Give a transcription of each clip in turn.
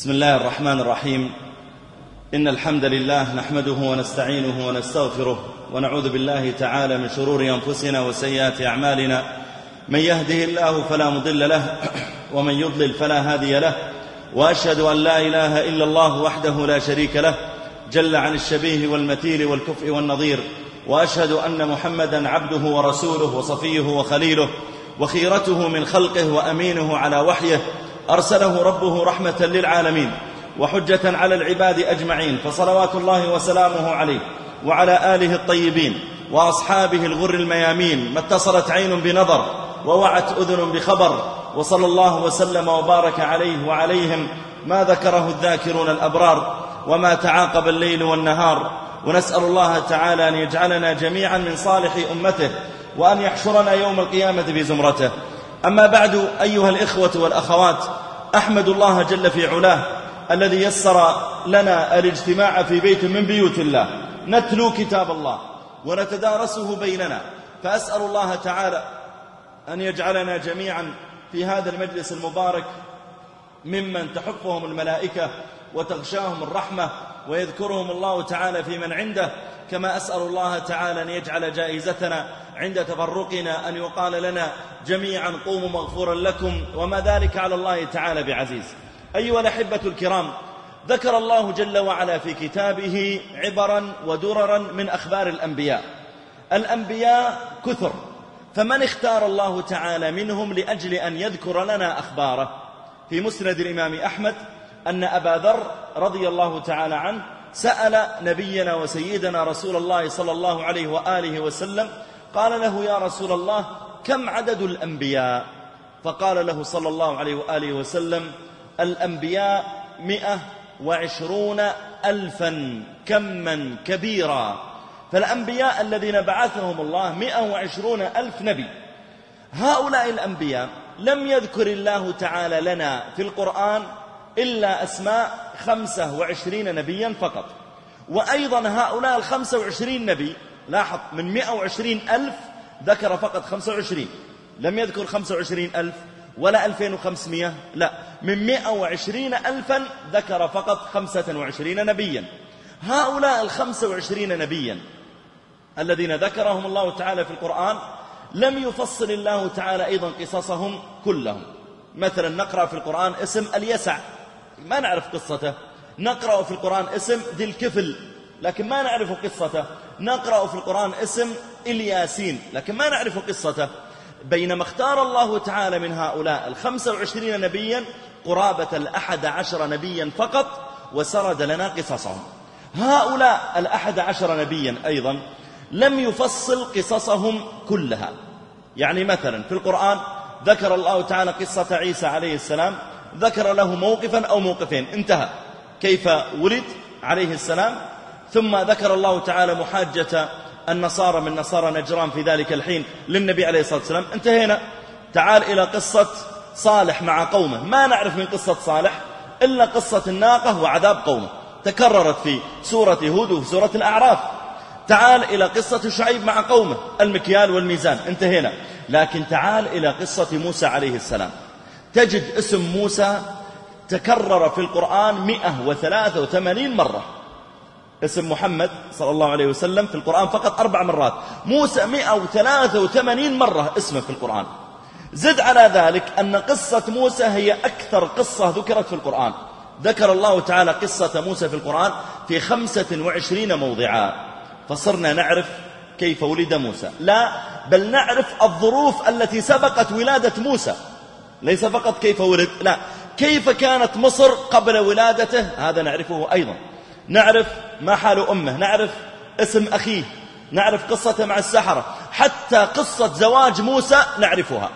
بسم الله الرحمن الرحيم. إن الحمد لله نحمده ونستعينه ونستغفره ونعوذ بالله تعالى من شرور أنفسنا وسيئات أعمالنا. من يهده الله فلا مضل له ومن يضلل فلا هادي له، وأشهد أن لا إله إلا الله وحده لا شريك له جل عن الشبيه والمثيل والكفء والنظير، وأشهد أن محمدا عبده ورسوله وصفيه وخليله وخيرته من خلقه وأمينه على وحيه، أرسله ربه رحمة للعالمين وحجة على العباد أجمعين، فصلوات الله وسلامه عليه وعلى آله الطيبين وأصحابه الغر الميامين. ما اتصلت عين بنظر ووعت أذن بخبر، وصلى الله وسلم وبارك عليه وعليهم ما ذكره الذاكرون الأبرار وما تعاقب الليل والنهار. ونسأل الله تعالى أن يجعلنا جميعا من صالح أمته، وأن يحشرنا يوم القيامة بزمرته. أما بعد، أيها الإخوة والأخوات، أحمد الله جل في علاه الذي يسر لنا الاجتماع في بيت من بيوت الله نتلو كتاب الله ونتدارسه بيننا، فأسأل الله تعالى أن يجعلنا جميعا في هذا المجلس المبارك ممن تحفهم الملائكة وتغشاهم الرحمة ويذكرهم الله تعالى في من عنده، كما أسأل الله تعالى أن يجعل جائزتنا عند تفرقنا أن يقال لنا جميعا قوموا مغفورا لكم، وما ذلك على الله تعالى بعزيز. أيها الأحبة الكرام، ذكر الله جل وعلا في كتابه عبرا ودررا من أخبار الأنبياء. الأنبياء كثر، فمن اختار الله تعالى منهم لأجل أن يذكر لنا أخباره؟ في مسند الإمام أحمد أن أبا ذر رضي الله تعالى عنه سأل نبينا وسيدنا رسول الله صلى الله عليه وآله وسلم، قال له: يا رسول الله، كم عدد الأنبياء؟ فقال له صلى الله عليه وآله وسلم: الأنبياء 120,000 كما كبيرا. فالأنبياء الذين بعثهم الله 120,000 نبي. هؤلاء الأنبياء لم يذكر الله تعالى لنا في القرآن إلا أسماء 25 نبيا فقط. وأيضا هؤلاء 25 نبي، لاحظ، من 120,000 ذكر فقط 25، لم يذكر 25,000 ولا 2,500، لا، من 120,000 ذكر فقط 25 نبيا. هؤلاء 25 نبيا الذين ذكرهم الله تعالى في القرآن لم يفصل الله تعالى أيضا قصصهم كلهم. مثلا نقرأ في القرآن اسم اليسع، ما نعرف قصته. نقرأ في القرآن اسم ذي الكفل، لكن ما نعرف قصته. نقرأ في القرآن اسم الياسين، لكن ما نعرف قصته. بينما اختار الله تعالى من هؤلاء 25 نبيا قرابة 11 نبيا فقط، وسرد لنا قصصهم. هؤلاء 11 نبيا أيضا لم يفصل قصصهم كلها. يعني مثلا في القرآن ذكر الله تعالى قصة عيسى عليه السلام، ذكر له موقفا أو موقفين، انتهى، كيف ولد عليه السلام. ثم ذكر الله تعالى محاجة النصارى من نصارى نجران في ذلك الحين للنبي عليه الصلاة والسلام، انتهينا. تعال إلى قصة صالح مع قومه، ما نعرف من قصة صالح إلا قصة الناقة وعذاب قومه، تكررت في سورة هود وفي سورة الأعراف. تعال إلى قصة شعيب مع قومه، المكيال والميزان، انتهينا. لكن تعال إلى قصة موسى عليه السلام، تجد اسم موسى تكرر في القرآن 183 مرة. اسم محمد صلى الله عليه وسلم في القرآن فقط 4 مرات، موسى 183 مرة اسمه في القرآن. زد على ذلك أن قصة موسى هي أكثر قصة ذكرت في القرآن. ذكر الله تعالى قصة موسى في القرآن في 25 موضعا. فصرنا نعرف كيف ولد موسى، لا، بل نعرف الظروف التي سبقت ولادة موسى، ليس فقط كيف ولد، لا، كيف كانت مصر قبل ولادته، هذا نعرفه أيضا. نعرف ما حال أمه، نعرف اسم أخيه، نعرف قصته مع السحرة، حتى قصة زواج موسى نعرفها.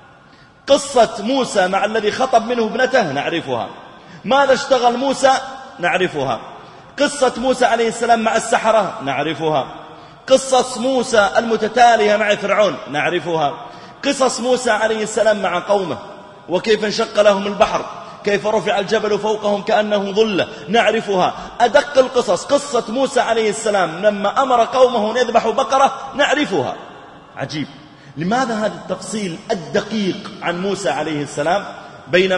قصة موسى مع الذي خطب منه ابنته نعرفها. ماذا اشتغل موسى نعرفها. قصة موسى عليه السلام مع السحرة نعرفها. قصص موسى المتتالية مع فرعون نعرفها. قصص موسى عليه السلام مع قومه، وكيف انشق لهم البحر، كيف رفع الجبل فوقهم كأنه ظلة، نعرفها. أدق القصص قصة موسى عليه السلام لما أمر قومه أن يذبحوا بقرة نعرفها. عجيب، لماذا هذا التفصيل الدقيق عن موسى عليه السلام، بينما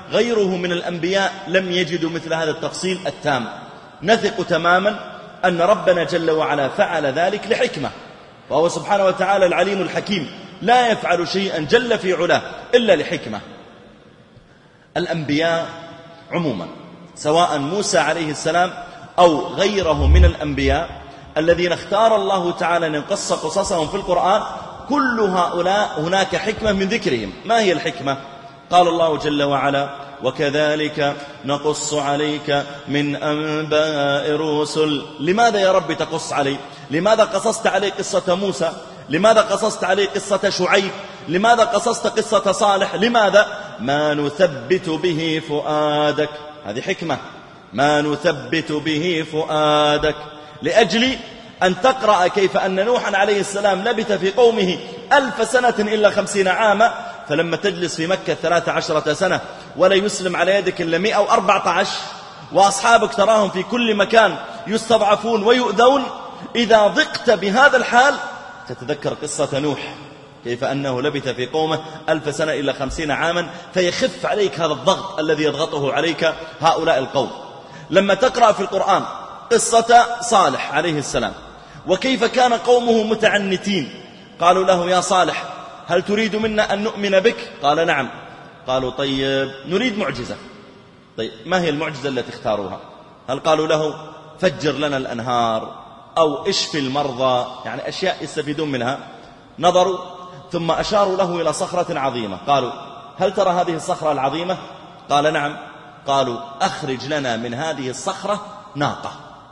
غيره من الأنبياء لم يجدوا مثل هذا التفصيل التام. نثق تماما أن ربنا جل وعلا فعل ذلك لحكمة، وهو سبحانه وتعالى العليم الحكيم، لا يفعل شيئا جل في علاه إلا لحكمة. الأنبياء عموما سواء موسى عليه السلام أو غيره من الأنبياء الذين اختار الله تعالى أن يقص قصصهم في القرآن، كل هؤلاء هناك حكمة من ذكرهم. ما هي الحكمة؟ قال الله جل وعلا: وكذلك نقص عليك من أنباء الرسل. لماذا يا رب تقص علي؟ لماذا قصصت علي قصة موسى؟ لماذا قصصت علي قصة شعيب؟ لماذا قصصت قصة صالح؟ لماذا؟ ما نثبت به فؤادك. هذه حكمة، ما نثبت به فؤادك، لأجل أن تقرأ كيف أن نوحا عليه السلام لبث في قومه 1000 سنة إلا 50 عاما، فلما تجلس في مكة 13 سنة ولا يسلم على يدك إلا 114، وأصحابك تراهم في كل مكان يستضعفون ويؤذون، إذا ضقت بهذا الحال تتذكر قصة نوح كيف أنه لبث في قومه 1000 سنة إلا 50 عاما، فيخف عليك هذا الضغط الذي يضغطه عليك هؤلاء القوم. لما تقرأ في القرآن قصة صالح عليه السلام وكيف كان قومه متعنتين، قالوا له: يا صالح هل تريد منا أن نؤمن بك؟ قال: نعم. قالوا: طيب نريد معجزة. طيب ما هي المعجزة التي اختاروها؟ هل قالوا له: فجر لنا الأنهار أو اشفي المرضى، يعني أشياء يستفيدون منها؟ نظروا ثم أشاروا له إلى صخرة عظيمة، قالوا: هل ترى هذه الصخرة العظيمة؟ قال: نعم. قالوا: أخرج لنا من هذه الصخرة ناقة.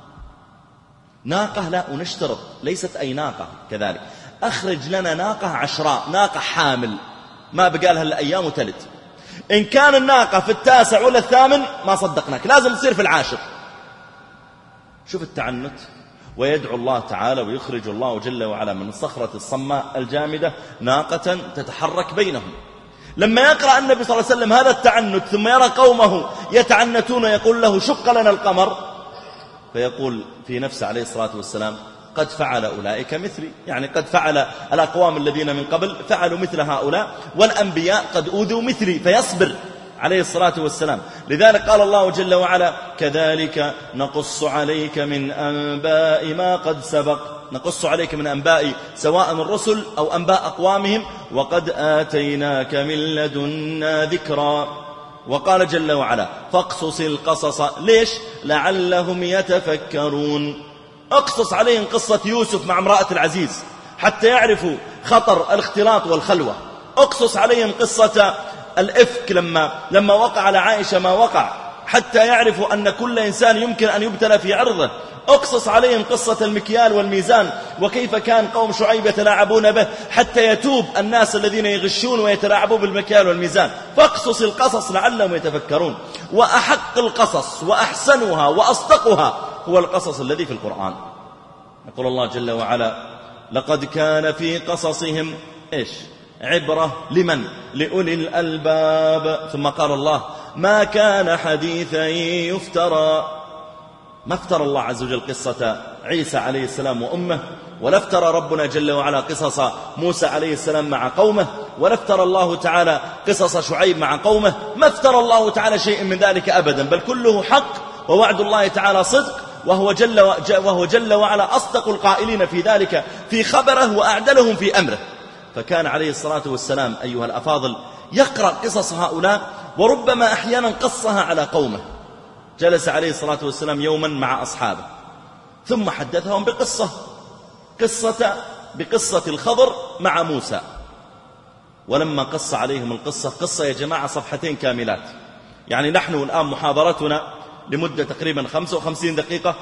ناقة لا نشترط، ليست أي ناقة كذلك، أخرج لنا ناقة عشراء، ناقة حامل ما بقالها الأيام وتلد. إن كان الناقة في 9 ولا 8 ما صدقناك، لازم تصير في 10. شوف التعنت. ويدعو الله تعالى ويخرج الله جل وعلا من الصخرة الصماء الجامدة ناقة تتحرك بينهم. لما يقرأ النبي صلى الله عليه وسلم هذا التعنت ثم يرى قومه يتعنتون يقول له: شق لنا القمر، فيقول في نفسه عليه الصلاة والسلام: قد فعل أولئك مثلي، يعني قد فعل الأقوام الذين من قبل فعلوا مثل هؤلاء، والأنبياء قد أوذوا مثلي، فيصبر عليه الصلاة والسلام. لذلك قال الله جل وعلا: كذلك نقص عليك من أنباء ما قد سبق. نقص عليك من أنباء سواء الرسل أو أنباء أقوامهم، وقد آتيناك من لدنا ذكرا. وقال جل وعلا: فاقصص القصص. ليش؟ لعلهم يتفكرون. اقصص عليهم قصة يوسف مع امرأة العزيز حتى يعرفوا خطر الاختلاط والخلوة. اقصص عليهم قصة الإفك لما وقع على عائشة ما وقع، حتى يعرفوا أن كل إنسان يمكن أن يبتلى في عرضه. اقصص عليهم قصة المكيال والميزان وكيف كان قوم شعيب يتلاعبون به، حتى يتوب الناس الذين يغشون ويتلاعبون بالمكيال والميزان. فاقصص القصص لعلهم يتفكرون. وأحق القصص وأحسنها وأصدقها هو القصص الذي في القرآن. يقول الله جل وعلا: لقد كان في قصصهم إيش؟ عبرة لمن؟ لأولي الألباب. ثم قال الله: ما كان حديثا يفترى. ما افترى الله عز وجل قصة عيسى عليه السلام وأمه، ولا افترى ربنا جل وعلا قصص موسى عليه السلام مع قومه، ولا افترى الله تعالى قصص شعيب مع قومه. ما افترى الله تعالى شيء من ذلك أبدا، بل كله حق، ووعد الله تعالى صدق، وهو جل وعلا أصدق القائلين في ذلك في خبره وأعدلهم في أمره. فكان عليه الصلاة والسلام أيها الأفاضل يقرأ قصص هؤلاء، وربما أحيانا قصها على قومه. جلس عليه الصلاة والسلام يوما مع أصحابه ثم حدثهم بقصة الخضر مع موسى. ولما قص عليهم قصة يا جماعة 2 صفحات كاملات. يعني نحن الآن محاضرتنا لمدة تقريبا 55 دقيقة،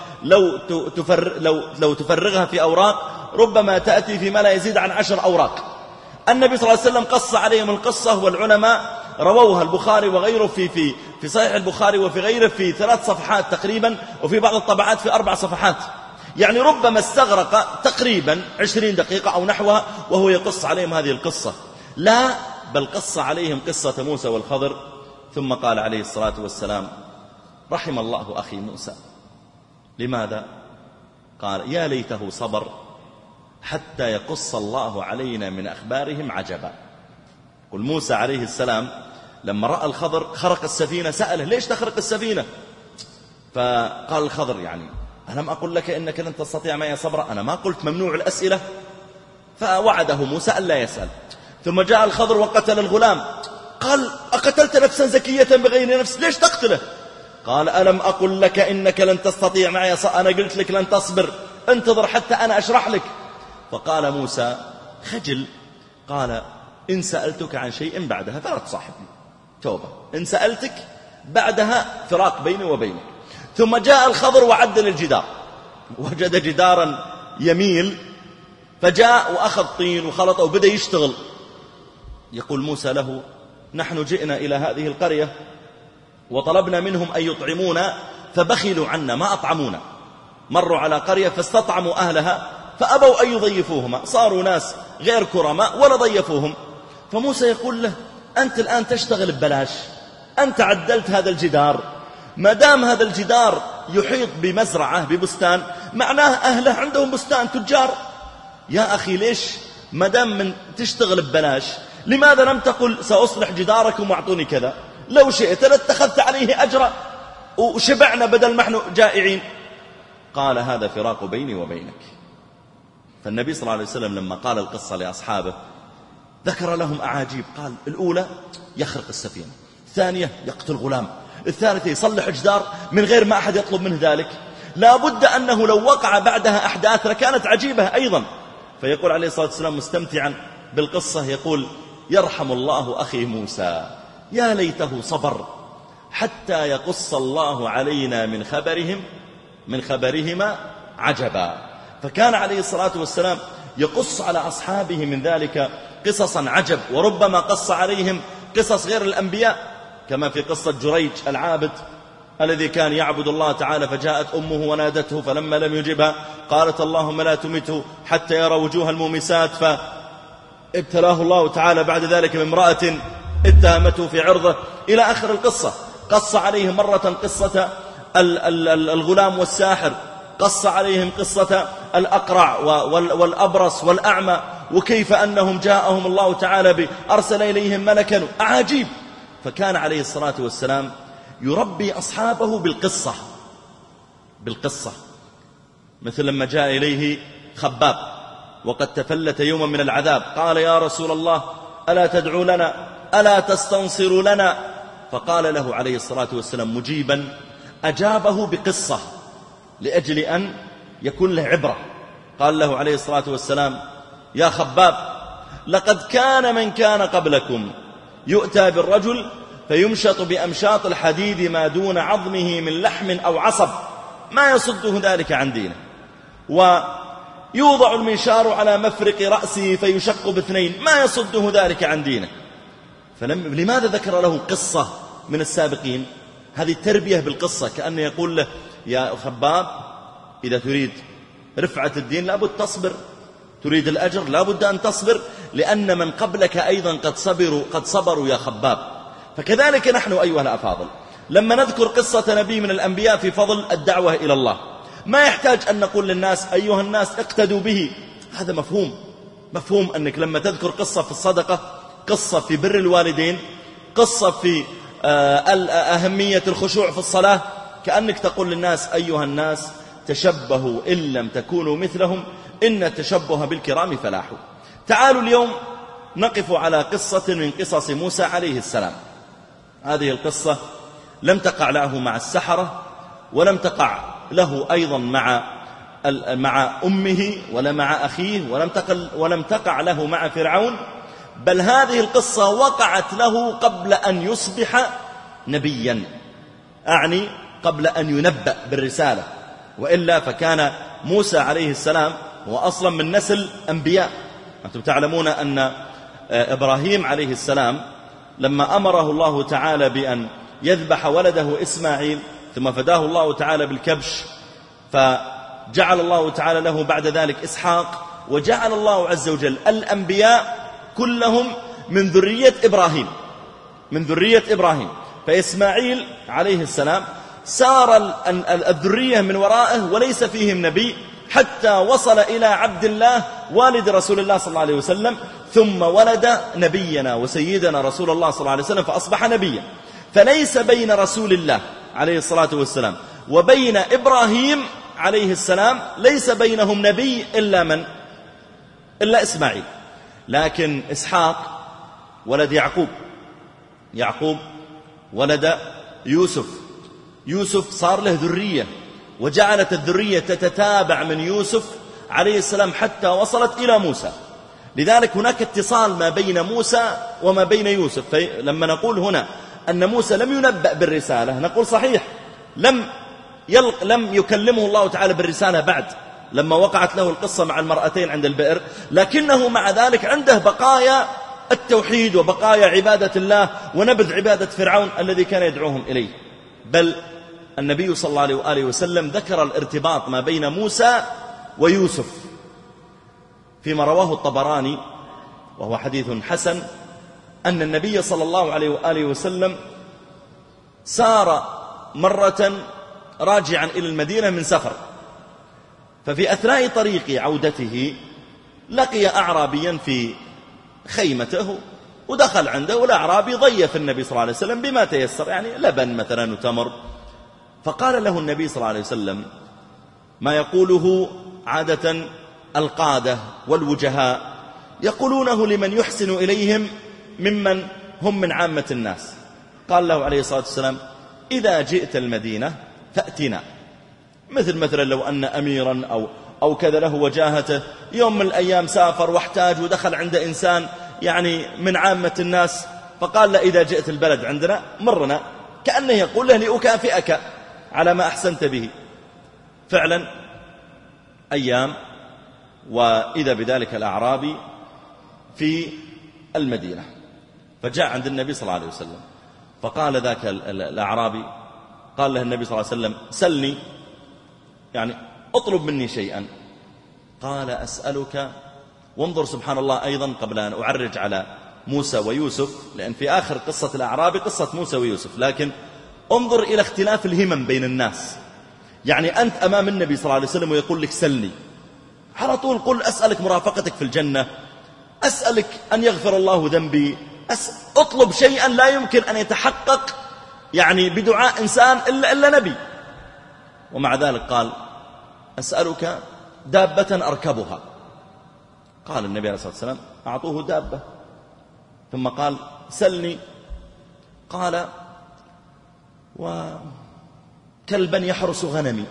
لو تفرغها في أوراق ربما تأتي فيما لا يزيد عن 10 أوراق. النبي صلى الله عليه وسلم قص عليهم القصة، والعلماء رووها البخاري وغيره في صحيح البخاري وفي غيره في 3 صفحات تقريبا، وفي بعض الطبعات في 4 صفحات. يعني ربما استغرق تقريبا 20 دقيقة أو نحوها وهو يقص عليهم هذه القصة. لا، بل قص عليهم قصة موسى والخضر. ثم قال عليه الصلاة والسلام: رحم الله أخي موسى. لماذا؟ قال: يا ليته صبر حتى يقص الله علينا من أخبارهم عجبا. قل موسى عليه السلام لما رأى الخضر خرق السفينة سأله ليش تخرق السفينة؟ فقال الخضر يعني ألم أقل لك إنك لن تستطيع معي صبرا؟ أنا ما قلت ممنوع الأسئلة؟ فوعده موسى ألا يسأل. ثم جاء الخضر وقتل الغلام. قال أقتلت نفسا زكية بغير نفس ليش تقتله؟ قال ألم أقل لك إنك لن تستطيع معي صبرا؟ أنا قلت لك لن تصبر، انتظر حتى أنا أشرح لك. فقال موسى خجل قال إن سألتك عن شيء بعدها فلا تصاحبني، توبة، إن سألتك بعدها فراق بيني وبينك. ثم جاء الخضر وعدل الجدار، وجد جدارا يميل، فجاء وأخذ طين وخلطه وبدأ يشتغل. يقول موسى له نحن جئنا إلى هذه القرية وطلبنا منهم أن يطعمونا فبخلوا عنا ما أطعمونا. مروا على قرية فاستطعموا أهلها فأبوا أن يضيفوهما، صاروا ناس غير كرماء ولا ضيفوهم. فموسى يقول له أنت الآن تشتغل ببلاش، أنت عدلت هذا الجدار، ما دام هذا الجدار يحيط بمزرعة ببستان معناه أهله عندهم بستان تجار. يا أخي ليش ما دام من تشتغل ببلاش لماذا لم تقل سأصلح جداركم واعطوني كذا؟ لو شئت لاتخذت عليه أجرا وشبعنا بدل ما نحن جائعين. قال هذا فراق بيني وبينك. فالنبي صلى الله عليه وسلم لما قال القصة لأصحابه ذكر لهم أعاجيب. قال الأولى يخرق السفينة، الثانية يقتل غلام، الثالثة يصلح جدار من غير ما أحد يطلب منه ذلك. لا بد أنه لو وقع بعدها أحداث لكانت عجيبة أيضا. فيقول عليه الصلاة والسلام مستمتعا بالقصة يقول يرحم الله أخي موسى، يا ليته صبر حتى يقص الله علينا من خبرهما عجبا. فكان عليه الصلاة والسلام يقص على أصحابه من ذلك قصصا عجب، وربما قص عليهم قصص غير الأنبياء، كما في قصة جريج العابد الذي كان يعبد الله تعالى فجاءت أمه ونادته فلما لم يجبها قالت اللهم لا تمته حتى يرى وجوه المومسات، فابتلاه الله تعالى بعد ذلك بامرأة اتهمته في عرضه إلى آخر القصة. قص عليهم مرة قصة الغلام والساحر، قص عليهم قصة الأقرع والأبرص والأعمى، وكيف أنهم جاءهم الله تعالى أرسل إليهم ملكا، أعاجيب. فكان عليه الصلاة والسلام يربي أصحابه بالقصة، مثل لما جاء إليه خباب وقد تفلت يوما من العذاب قال يا رسول الله ألا تدعو لنا ألا تستنصر لنا؟ فقال له عليه الصلاة والسلام مجيبا أجابه بقصة لأجل أن يكون له عبرة. قال له عليه الصلاة والسلام يا خباب لقد كان من كان قبلكم يؤتى بالرجل فيمشط بأمشاط الحديد ما دون عظمه من لحم أو عصب ما يصده ذلك عن دينه، ويوضع المنشار على مفرق رأسه فيشق باثنين ما يصده ذلك عن دينه. لماذا ذكر له قصة من السابقين؟ هذه التربية بالقصة، كأنه يقول له يا خباب إذا تريد رفعة الدين لابد تصبر، تريد الأجر لابد أن تصبر، لأن من قبلك أيضا قد صبروا يا خباب. فكذلك نحن أيها الأفاضل لما نذكر قصة نبي من الأنبياء في فضل الدعوة إلى الله ما يحتاج أن نقول للناس أيها الناس اقتدوا به، هذا مفهوم أنك لما تذكر قصة في الصدقة، قصة في بر الوالدين، قصة في أهمية الخشوع في الصلاة، كأنك تقول للناس أيها الناس تشبهوا إن لم تكونوا مثلهم إن التشبه بالكرام فلاح. تعالوا اليوم نقف على قصة من قصص موسى عليه السلام. هذه القصة لم تقع له مع السحرة، ولم تقع له أيضا مع أمه ولا مع أخيه، ولم تقع له مع فرعون، بل هذه القصة وقعت له قبل أن يصبح نبيا، أعني قبل أن ينبأ بالرسالة، وإلا فكان موسى عليه السلام هو أصلا من نسل أنبياء. أنتم تعلمون أن إبراهيم عليه السلام لما أمره الله تعالى بأن يذبح ولده إسماعيل ثم فداه الله تعالى بالكبش، فجعل الله تعالى له بعد ذلك إسحاق، وجعل الله عز وجل الأنبياء كلهم من ذرية إبراهيم. فإسماعيل عليه السلام سار الذرية من ورائه وليس فيهم نبي حتى وصل إلى عبد الله والد رسول الله صلى الله عليه وسلم، ثم ولد نبينا وسيدنا رسول الله صلى الله عليه وسلم فأصبح نبيا. فليس بين رسول الله عليه الصلاة والسلام وبين إبراهيم عليه السلام ليس بينهم نبي إلا من؟ إلا إسماعيل. لكن إسحاق ولد يعقوب، يعقوب ولد يوسف، يوسف صار له ذرية، وجعلت الذرية تتتابع من يوسف عليه السلام حتى وصلت إلى موسى. لذلك هناك اتصال ما بين موسى وما بين يوسف. فلما نقول هنا أن موسى لم ينبأ بالرسالة نقول صحيح، لم يكلمه الله تعالى بالرسالة بعد لما وقعت له القصة مع المرأتين عند البئر، لكنه مع ذلك عنده بقايا التوحيد وبقايا عبادة الله ونبذ عبادة فرعون الذي كان يدعوهم إليه. بل النبي صلى الله عليه وآله وسلم ذكر الارتباط ما بين موسى ويوسف فيما رواه الطبراني وهو حديث حسن، أن النبي صلى الله عليه وآله وسلم سار مرة راجعا إلى المدينة من سفر، ففي أثناء طريق عودته لقي أعرابيا في خيمته ودخل عنده، والأعرابي ضيف النبي صلى الله عليه وسلم بما تيسر، يعني لبن مثلا وتمر. فقال له النبي صلى الله عليه وسلم ما يقوله عادة القادة والوجهاء، يقولونه لمن يحسن إليهم ممن هم من عامة الناس. قال له عليه الصلاة والسلام إذا جئت المدينة فأتنا. مثلا لو أن أميرا أو كذا له وجاهته يوم من الأيام سافر واحتاج ودخل عند إنسان يعني من عامة الناس، فقال له إذا جئت البلد عندنا مرنا، كأنه يقول له لأكافئك على ما أحسنت به. فعلا أيام وإذا بذلك الأعرابي في المدينة، فجاء عند النبي صلى الله عليه وسلم، فقال ذاك الأعرابي، قال له النبي صلى الله عليه وسلم سلني، يعني اطلب مني شيئا. قال أسألك. وانظر سبحان الله أيضا قبل أن أعرج على موسى ويوسف، لأن في آخر قصة الأعرابي قصة موسى ويوسف، لكن انظر إلى اختلاف الهمم بين الناس. يعني أنت أمام النبي صلى الله عليه وسلم ويقول لك سلني، على طول قل أسألك مرافقتك في الجنة، أسألك أن يغفر الله ذنبي، اطلب شيئا لا يمكن أن يتحقق يعني بدعاء إنسان إلا نبي. ومع ذلك قال أسألك دابة أركبها. قال النبي عليه الصلاة والسلام أعطوه دابة، ثم قال سلني. قال وكلبا يحرس غنمي.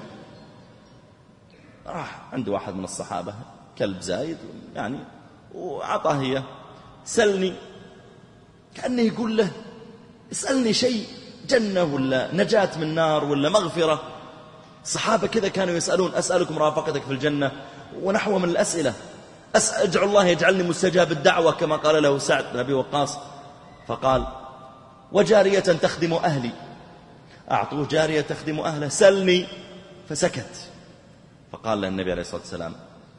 راح عند واحد من الصحابة كلب زايد يعني وعطاه هي. سلني، كأنه يقول له اسألني شيء، جنة ولا نجاة من نار ولا مغفرة. الصحابة كذا كانوا يسألون أسألك مرافقتك في الجنة ونحو من الأسئلة، أدعو الله يجعلني مستجاب الدعوة كما قال له سعد بن أبي وقاص. فقال وجارية تخدم أهلي. أعطوه جارية تخدم أهله. سلني، فسكت. فقال له النبي عليه الصلاة والسلام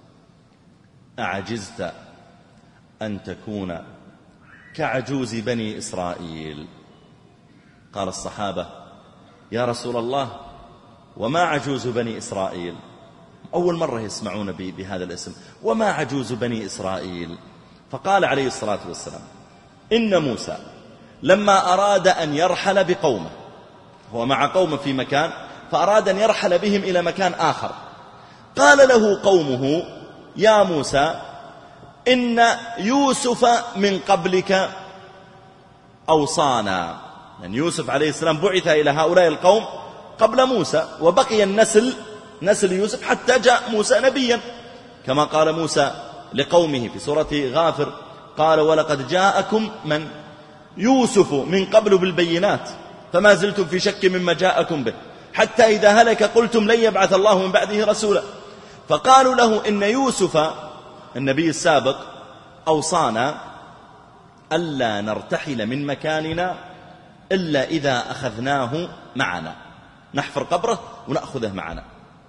أعجزت أن تكون كعجوز بني إسرائيل. قال الصحابة يا رسول الله وما عجوز بني إسرائيل؟ أول مرة يسمعون بهذا الاسم، وما عجوز بني إسرائيل؟ فقال عليه الصلاة والسلام إن موسى لما أراد أن يرحل بقومه، هو مع قومه في مكان فأراد أن يرحل بهم إلى مكان آخر، قال له قومه يا موسى إن يوسف من قبلك أوصانا. يعني يوسف عليه السلام بعث إلى هؤلاء القوم قبل موسى، وبقي نسل يوسف حتى جاء موسى نبيا، كما قال موسى لقومه في سورة غافر قال ولقد جاءكم من يوسف من قبل بالبينات فما زلتم في شك مما جاءكم به حتى إذا هلك قلتم لن يبعث الله من بعده رسولا. فقالوا له إن يوسف النبي السابق أوصانا ألا نرتحل من مكاننا إلا إذا أخذناه معنا، نحفر قبره ونأخذه معنا.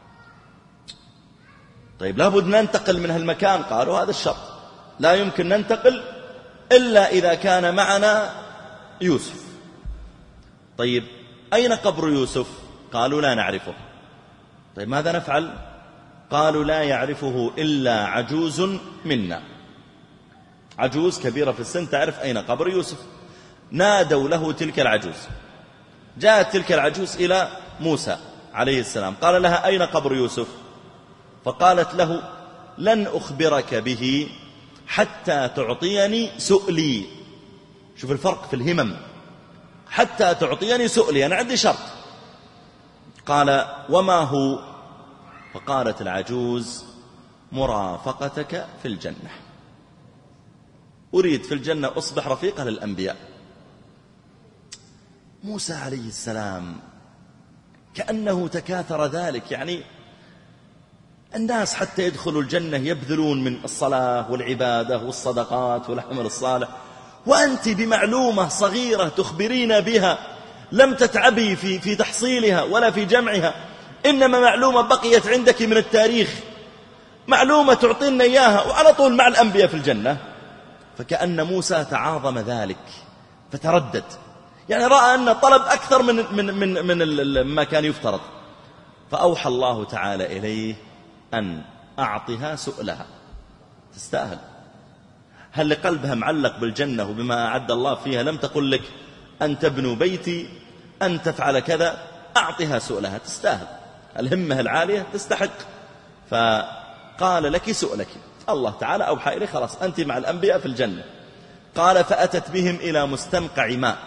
طيب لابد ننتقل من هالمكان، قالوا هذا الشرط، لا يمكن ننتقل إلا إذا كان معنا يوسف. طيب أين قبر يوسف؟ قالوا لا نعرفه. طيب ماذا نفعل؟ قالوا لا يعرفه إلا عجوز منا. عجوز كبيرة في السن تعرف أين قبر يوسف. نادوا له تلك العجوز. جاءت تلك العجوز إلى موسى عليه السلام، قال لها أين قبر يوسف؟ فقالت له لن أخبرك به حتى تعطيني سؤلي. شوف الفرق في الهمم، حتى تعطيني سؤلي، أنا عندي شرط. قال وما هو؟ فقالت العجوز مرافقتك في الجنة، أريد في الجنة أصبح رفيقة للأنبياء. موسى عليه السلام كأنه تكاثر ذلك، يعني الناس حتى يدخلوا الجنة يبذلون من الصلاة والعبادة والصدقات والعمل الصالح، وأنت بمعلومة صغيرة تخبرين بها لم تتعبي في تحصيلها ولا في جمعها، إنما معلومة بقيت عندك من التاريخ، معلومة تعطينا إياها وعلى طول مع الأنبياء في الجنة. فكأن موسى تعاظم ذلك فتردد، يعني رأى أن طلب أكثر من ما كان يفترض. فأوحى الله تعالى إليه أن أعطها سؤلها، تستاهل. هل لقلبها معلق بالجنة وبما أعد الله فيها لم تقل لك أن تبنوا بيتي، أن تفعل كذا؟ أعطها سؤلها، تستاهل، الهمة العالية تستحق. فقال لك سؤلك، الله تعالى أوحى إليه خلاص أنت مع الأنبياء في الجنة. قال فأتت بهم إلى مستنقع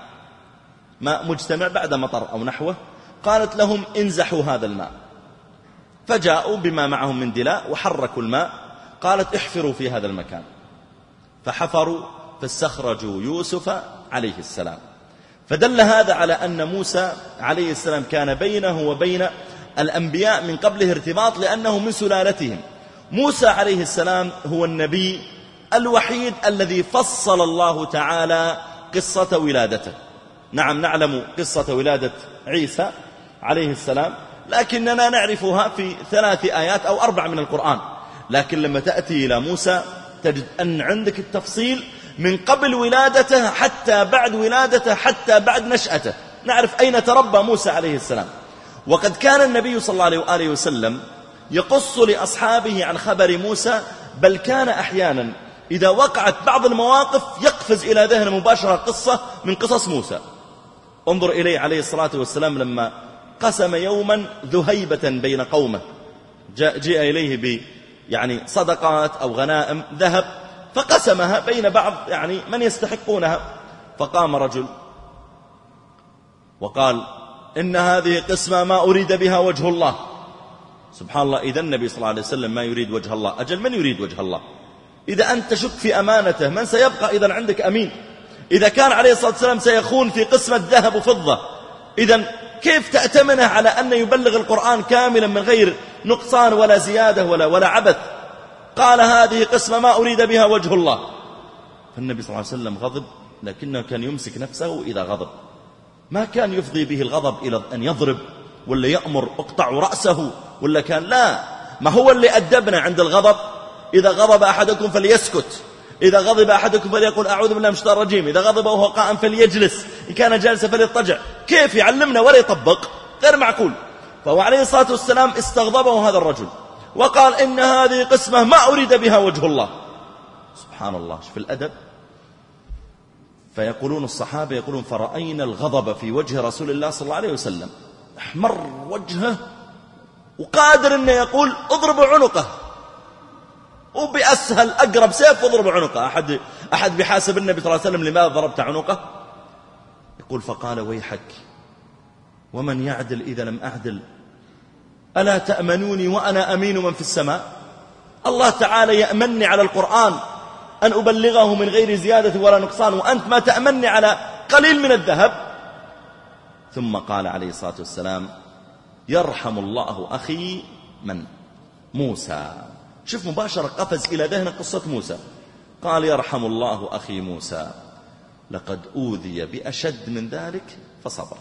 ماء مجتمع بعد مطر أو نحوه. قالت لهم انزحوا هذا الماء، فجاءوا بما معهم من دلاء وحركوا الماء. قالت احفروا في هذا المكان، فحفروا فاستخرجوا يوسف عليه السلام. فدل هذا على أن موسى عليه السلام كان بينه وبين الأنبياء من قبله ارتباط، لأنه من سلالتهم. موسى عليه السلام هو النبي الوحيد الذي فصل الله تعالى قصة ولادته. نعم نعلم قصة ولادة عيسى عليه السلام، لكننا نعرفها في 3 آيات أو 4 من القرآن. لكن لما تأتي إلى موسى تجد أن عندك التفصيل من قبل ولادته حتى بعد ولادته حتى بعد نشأته، نعرف أين تربى موسى عليه السلام. وقد كان النبي صلى الله عليه وآله وسلم يقص لأصحابه عن خبر موسى، بل كان أحيانا إذا وقعت بعض المواقف يقفز إلى ذهن مباشرة قصة من قصص موسى. انظر إليه عليه الصلاة والسلام لما قسم يوما ذهيبة بين قومه، جاء إليه يعني صدقات أو غنائم ذهب، فقسمها بين بعض يعني من يستحقونها. فقام رجل وقال إن هذه قسمة ما أريد بها وجه الله. سبحان الله، إذا النبي صلى الله عليه وسلم ما يريد وجه الله، أجل من يريد وجه الله؟ إذا أنت تشك في أمانته من سيبقى إذا عندك أمين؟ إذا كان عليه الصلاة والسلام سيخون في قسمة ذهب وفضة، إذا كيف تأتمنه على أن يبلغ القرآن كاملا من غير نقصان ولا زيادة ولا عبث؟ قال هذه قسمة ما أريد بها وجه الله. فالنبي صلى الله عليه وسلم غضب، لكنه كان يمسك نفسه إذا غضب، ما كان يفضي به الغضب إلى أن يضرب ولا يأمر اقطعوا رأسه، ولا كان لا، ما هو اللي أدبنا عند الغضب؟ إذا غضب أحدكم فليسكت، إذا غضب أحدكم فليقول أعوذ بالله من الشيطان الرجيم، إذا غضب وهو قائم فليجلس، إن كان جالسا فليضطجع. كيف يعلمنا ولا يطبق؟ غير معقول. فهو عليه الصلاة والسلام استغضبه هذا الرجل وقال إن هذه قسمة ما أريد بها وجه الله. سبحان الله، شوف الأدب. فيقولون الصحابة يقولون فرأينا الغضب في وجه رسول الله صلى الله عليه وسلم، احمر وجهه وقادر أنه يقول اضربوا عنقه، وبأسهل أقرب سيف اضربوا عنقه. أحد بحاسب النبي صلى الله عليه وسلم لماذا ضربت عنقه؟ يقول فقال ويحك ومن يعدل إذا لم أعدل، ألا تأمنوني وأنا أمين من في السماء؟ الله تعالى يأمني على القرآن أن أبلغه من غير زيادة ولا نقصان، وأنت ما تأمني على قليل من الذهب. ثم قال عليه الصلاة والسلام يرحم الله أخي من موسى. شوف مباشرة قفز إلى ذهن قصة موسى، قال يرحم الله أخي موسى لقد أوذي بأشد من ذلك فصبر.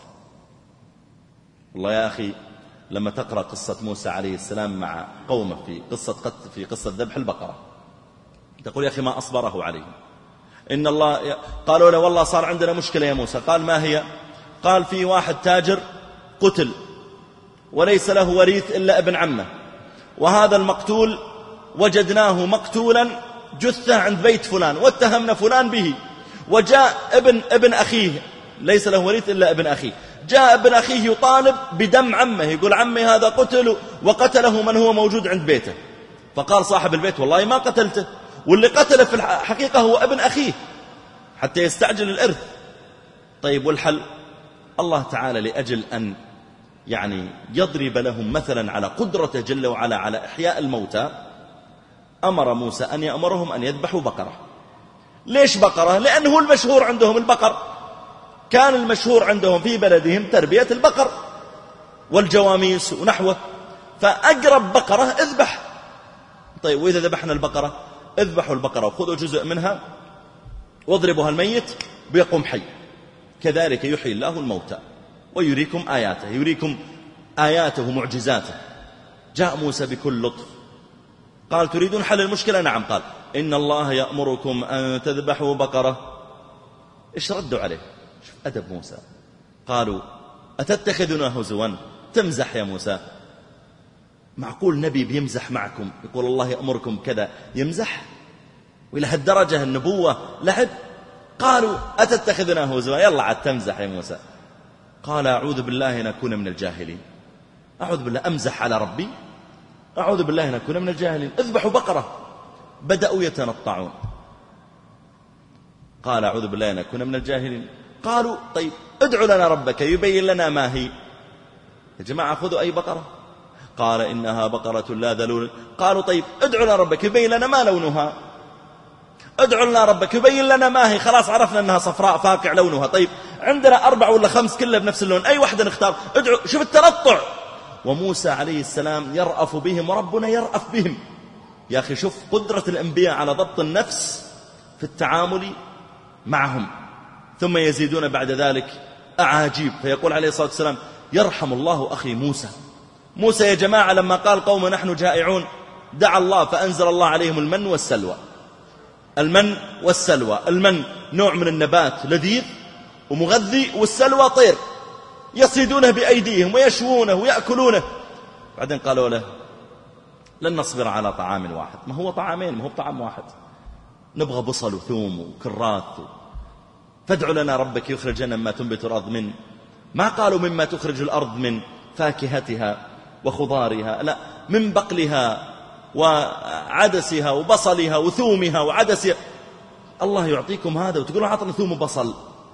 والله يا أخي لما تقرأ قصة موسى عليه السلام مع قومه في قصة ذبح البقرة تقول يا أخي ما أصبره عليه. إن الله قالوا له والله صار عندنا مشكلة يا موسى. قال ما هي؟ قال في واحد تاجر قتل وليس له وريث إلا ابن عمه، وهذا المقتول وجدناه مقتولا جثة عند بيت فلان واتهمنا فلان به، وجاء ابن أخيه، ليس له وريث إلا ابن أخيه، جاء ابن أخيه يطالب بدم عمه، يقول عمي هذا قتل وقتله من هو موجود عند بيته. فقال صاحب البيت والله ما قتلته، واللي قتله في الحقيقة هو ابن أخيه، حتى يستعجل الإرث. طيب والحل؟ الله تعالى لأجل أن يضرب لهم مثلا على قدرته جل وعلا على إحياء الموتى، أمر موسى أن يأمرهم أن يذبحوا بقرة. ليش بقرة؟ لأنه المشهور عندهم البقر، كان المشهور عندهم في بلدهم تربية البقر والجواميس ونحوه، فأقرب بقرة اذبح. طيب وإذا ذبحنا البقرة؟ اذبحوا البقرة وخذوا جزء منها واضربها الميت بيقوم حي، كذلك يحيي الله الموتى ويريكم آياته، يريكم آياته ومعجزاته. جاء موسى بكل لطف قال تريدون حل المشكلة؟ نعم. قال إن الله يأمركم أن تذبحوا بقرة. إيش ردوا عليه؟ شوف أدب موسى. قالوا أتتخذنا هزوا؟ تمزح يا موسى؟ معقول نبي بيمزح معكم يقول الله يأمركم كذا يمزح؟ وإلى هالدرجة النبوة لعب؟ قالوا أتتخذنا هزوا؟ يلا عاد تمزح يا موسى. قال أعوذ بالله أن أكون من الجاهلين. أعوذ بالله، أمزح على ربي؟ أعوذ بالله أن أكون من الجاهلين. اذبحوا بقرة. بدأوا يتنطعون. قال أعوذ بالله أن أكون من الجاهلين. قالوا طيب ادعوا لنا ربك يبين لنا ما هي. يا جماعة خذوا أي بقرة. قال إنها بقرة لا ذلول. قالوا طيب ادعوا لنا ربك يبين لنا ما لونها. ادعوا لنا ربك يبين لنا ما هي. خلاص عرفنا أنها صفراء فاقع لونها. طيب عندنا 4 ولا 5 كلها بنفس اللون، أي واحدة نختار؟ ادعوا. شوف التنطع. وموسى عليه السلام يرأف بهم وربنا يرأف بهم. يا أخي شوف قدرة الأنبياء على ضبط النفس في التعامل معهم. ثم يزيدون بعد ذلك أعاجيب، فيقول عليه الصلاة والسلام يرحم الله أخي موسى. موسى يا جماعة لما قال قوم نحن جائعون دعا الله فأنزل الله عليهم المن والسلوى. المن والسلوى، المن نوع من النبات لذيذ ومغذي، والسلوى طير يصيدونه بأيديهم ويشوونه ويأكلونه. بعدين قالوا له لن نصبر على طعام واحد. ما هو طعامين، ما هو طعام واحد، نبغى بصل وثوم وكراث. فادع لنا ربك يخرج لنا مما تنبت الأرض من. ما قالوا مما تخرج الأرض من فاكهتها وخضارها، لا، من بقلها وعدسها وبصلها وثومها وعدسها. الله يعطيكم هذا وتقولون عطنا ثوم وبصل؟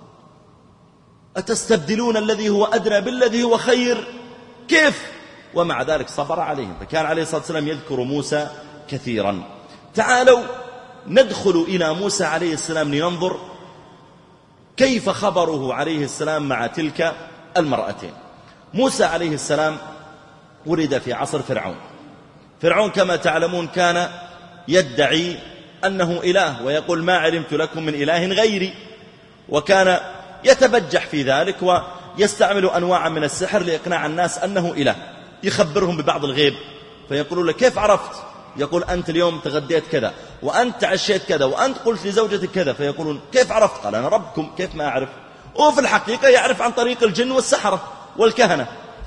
أتستبدلون الذي هو أدنى بالذي هو خير؟ كيف؟ ومع ذلك صبر عليهم. فكان عليه الصلاة والسلام يذكر موسى كثيرا. تعالوا ندخل إلى موسى عليه السلام لننظر كيف خبره عليه السلام مع تلك المرأتين. موسى عليه السلام ولد في عصر فرعون. فرعون كما تعلمون كان يدعي أنه إله ويقول ما علمت لكم من إله غيري، وكان يتبجح في ذلك ويستعمل أنواعا من السحر لإقناع الناس أنه إله. يخبرهم ببعض الغيب فيقولون له كيف عرفت؟ يقول أنت اليوم تغديت كذا، وأنت عشيت كذا، وأنت قلت لزوجتك كذا. فيقولون كيف عرفت؟ قال أنا ربكم، كيف ما أعرف؟ وفي الحقيقة يعرف عن طريق الجن والسحرة والكهنة.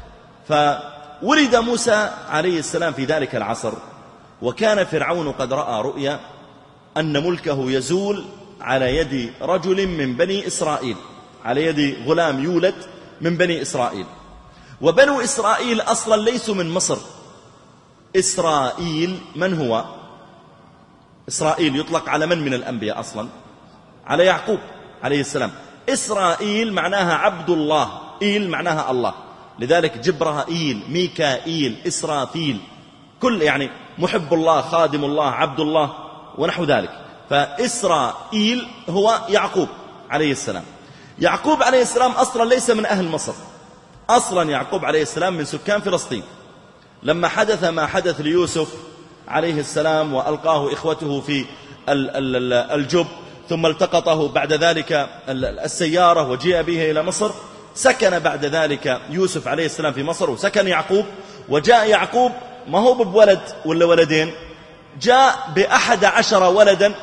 فولد موسى عليه السلام في ذلك العصر، وكان فرعون قد رأى رؤيا أن ملكه يزول على يد رجل من بني إسرائيل، على يد غلام يولد من بني إسرائيل. وبنو إسرائيل أصلا ليسوا من مصر. إسرائيل من هو؟ إسرائيل يطلق على من الأنبياء أصلا؟ على يعقوب عليه السلام. إسرائيل معناها عبد الله، إيل معناها الله، لذلك جبرائيل، ميكائيل، إسرافيل، كل محب الله، خادم الله، عبد الله ونحو ذلك. فإسرائيل هو يعقوب عليه السلام. يعقوب عليه السلام أصلا ليس من أهل مصر، أصلا يعقوب عليه السلام من سكان فلسطين. لما حدث ما حدث ليوسف عليه السلام وألقاه إخوته في الجب، ثم التقطه بعد ذلك السيارة وجيء به إلى مصر، سكن بعد ذلك يوسف عليه السلام في مصر، وسكن يعقوب. وجاء يعقوب ما هو بولد ولا ولدين، جاء ب11 ولدا،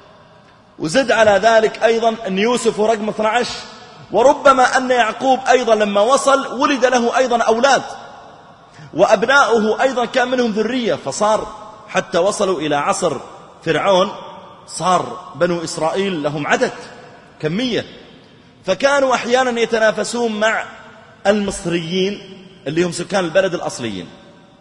وزد على ذلك أيضا أن يوسف رقم 12، وربما أن يعقوب أيضا لما وصل ولد له أيضا أولاد. وأبناؤه أيضا كان منهم ذرية، فصار حتى وصلوا إلى عصر فرعون صار بنو إسرائيل لهم عدد كمية، فكانوا أحيانا يتنافسون مع المصريين اللي هم سكان البلد الأصليين.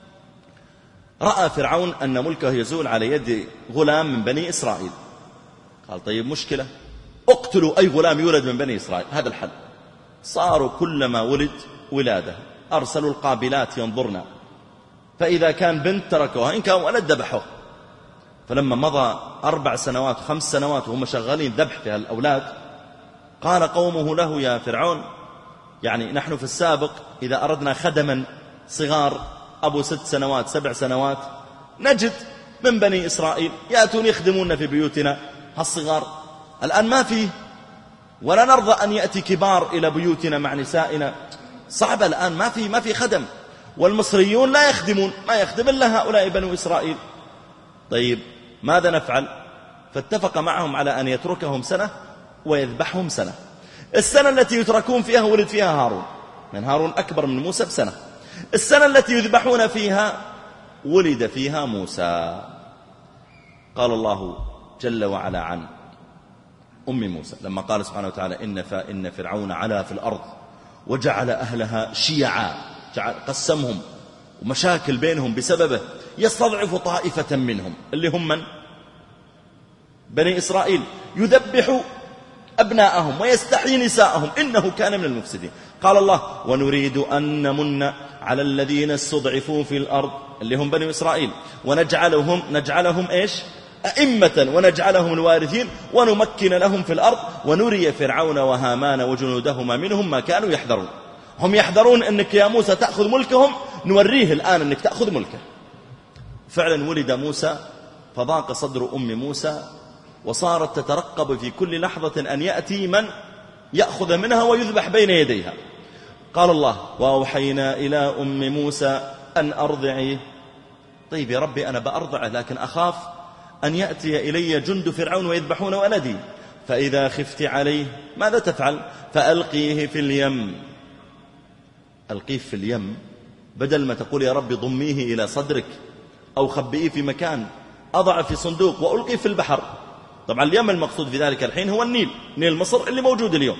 رأى فرعون أن ملكه يزول على يد غلام من بني إسرائيل، قال طيب مشكلة، اقتلوا أي غلام يولد من بني إسرائيل، هذا الحل. صاروا كلما ولد ولادة أرسلوا القابلات ينظرنا، فإذا كان بنت تركوها، إن كان ولد ذبحوه. فلما مضى 4 سنوات 5 سنوات وهم شغالين ذبح في هالأولاد، قال قومه له يا فرعون، يعني نحن في السابق إذا أردنا خدما صغار أبو 6 سنوات 7 سنوات نجد من بني إسرائيل يأتون يخدمون في بيوتنا هالصغار، الآن ما فيه، ولا نرضى أن يأتي كبار إلى بيوتنا مع نسائنا، صعب الآن ما في خدم، والمصريون لا يخدمون، ما يخدم إلا هؤلاء بنو إسرائيل. طيب ماذا نفعل؟ فاتفق معهم على أن يتركهم سنة ويذبحهم سنة. السنة التي يتركون فيها ولد فيها هارون، من هارون أكبر من موسى بسنة. السنة التي يذبحون فيها ولد فيها موسى. قال الله جل وعلا عن أم موسى لما قال سبحانه وتعالى إن فرعون علا في الأرض وجعل أهلها شيعا، قسمهم ومشاكل بينهم بسببه، يستضعف طائفة منهم اللي هم من؟ بني إسرائيل، يذبح أبناءهم ويستحيي نساءهم إنه كان من المفسدين. قال الله ونريد أن نمن على الذين استضعفوا في الأرض اللي هم بني إسرائيل نجعلهم إيش؟ أئمة ونجعلهم الوارثين ونمكن لهم في الأرض ونري فرعون وهامان وجنودهما منهم ما كانوا يحذرون. هم يحذرون أنك يا موسى تأخذ ملكهم، نوريه الآن أنك تأخذ ملكه. فعلا ولد موسى فضاق صدر أم موسى، وصارت تترقب في كل لحظة أن يأتي من يأخذ منها ويذبح بين يديها. قال الله وأوحينا إلى أم موسى أن أرضعيه. طيب يا ربي أنا بأرضعه، لكن أخاف أن يأتي إلي جند فرعون ويذبحون ولدي، فإذا خفت عليه ماذا تفعل؟ فألقيه في اليم. ألقيه في اليم بدل ما تقول يا ربي ضميه إلى صدرك أو خبئيه في مكان، أضع في صندوق وألقيه في البحر. طبعا اليم المقصود في ذلك الحين هو النيل، نيل مصر اللي موجود اليوم.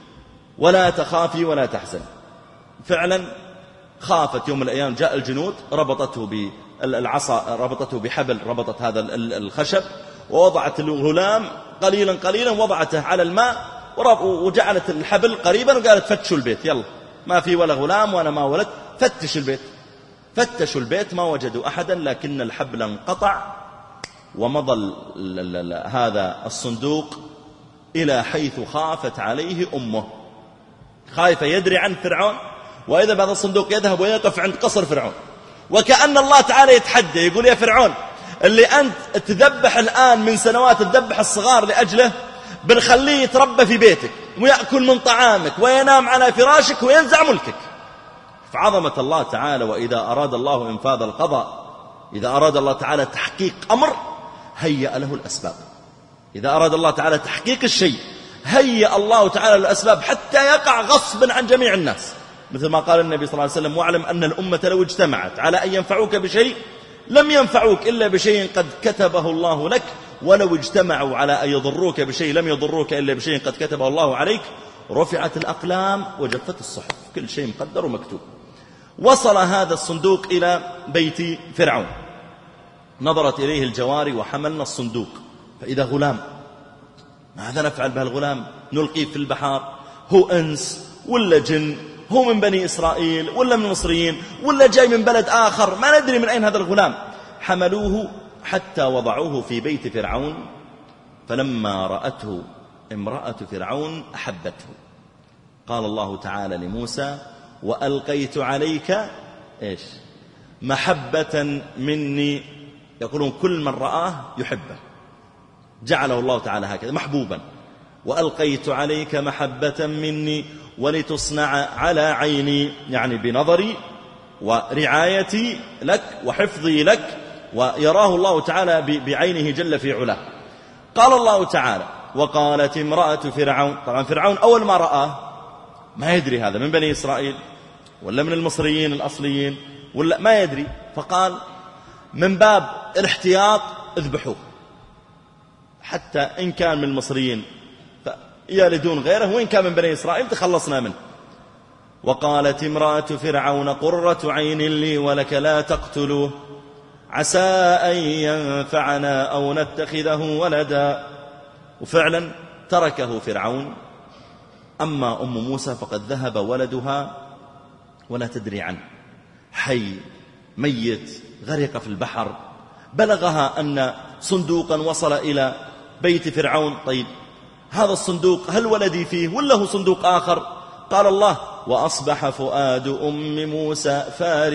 ولا تخافي ولا تحزن. فعلا خافت. يوم من الأيام جاء الجنود، ربطته بالعصا، ربطته بحبل، ربطت هذا الخشب ووضعت الغلام قليلا قليلا، وضعته على الماء وجعلت الحبل قريبا وقالت فتشوا البيت، يلا ما في ولا غلام وأنا ما ولد، فتشوا البيت. فتشوا البيت ما وجدوا أحدا، لكن الحبل انقطع ومضى هذا الصندوق إلى حيث خافت عليه أمه. خايفة يدري عن فرعون، وإذا بعد الصندوق يذهب ويقف عند قصر فرعون، وكأن الله تعالى يتحدى يقول يا فرعون اللي أنت تذبح الآن من سنوات، تذبح الصغار لأجله، بنخليه يتربى في بيتك ويأكل من طعامك وينام على فراشك وينزع ملكك. فعظمة الله تعالى، وإذا أراد الله إنفاذ القضاء، إذا أراد الله تعالى تحقيق أمر هيأ له الأسباب. إذا أراد الله تعالى تحقيق الشيء هيأ الله تعالى الأسباب حتى يقع غصبا عن جميع الناس، مثل ما قال النبي صلى الله عليه وسلم واعلم أن الأمة لو اجتمعت على أن ينفعوك بشيء لم ينفعوك إلا بشيء قد كتبه الله لك، ولو اجتمعوا على أن يضروك بشيء لم يضروك إلا بشيء قد كتبه الله عليك. رفعت الأقلام وجفت الصحف، كل شيء مقدر ومكتوب. وصل هذا الصندوق إلى بيت فرعون، نظرت إليه الجواري وحملنا الصندوق، فإذا غلام. ماذا نفعل بهالغلام؟ نلقيه في البحر؟ هو أنس ولا جن؟ هو من بني إسرائيل ولا من المصريين ولا جاي من بلد آخر؟ ما ندري من أين هذا الغلام. حملوه حتى وضعوه في بيت فرعون، فلما رأته امرأة فرعون أحبته. قال الله تعالى لموسى وألقيت عليك إيش؟ محبة مني. يقولون كل من رآه يحبه، جعله الله تعالى هكذا محبوبا. وألقيت عليك محبة مني ولتصنع على عيني، يعني بنظري ورعايتي لك وحفظي لك، ويراه الله تعالى بعينه جل في علاه. قال الله تعالى وقالت امرأة فرعون. طبعا فرعون أول ما رآه ما يدري هذا من بني إسرائيل ولا من المصريين الأصليين، ولا ما يدري، فقال من باب الاحتياط اذبحوه، حتى إن كان من المصريين فيالدون غيره، وإن كان من بني إسرائيل تخلصنا منه. وقالت امرأة فرعون قرة عين لي ولك لا تقتلوه عسى أن ينفعنا أو نتخذه ولدا. وفعلا تركه فرعون. أما أم موسى فقد ذهب ولدها ولا تدري عنه، حي ميت غرق في البحر. بلغها أن صندوقا وصل إلى بيت فرعون. طيب هذا الصندوق هل ولدي فيه ولا هو صندوق آخر؟ قال الله وأصبح فؤاد أم موسى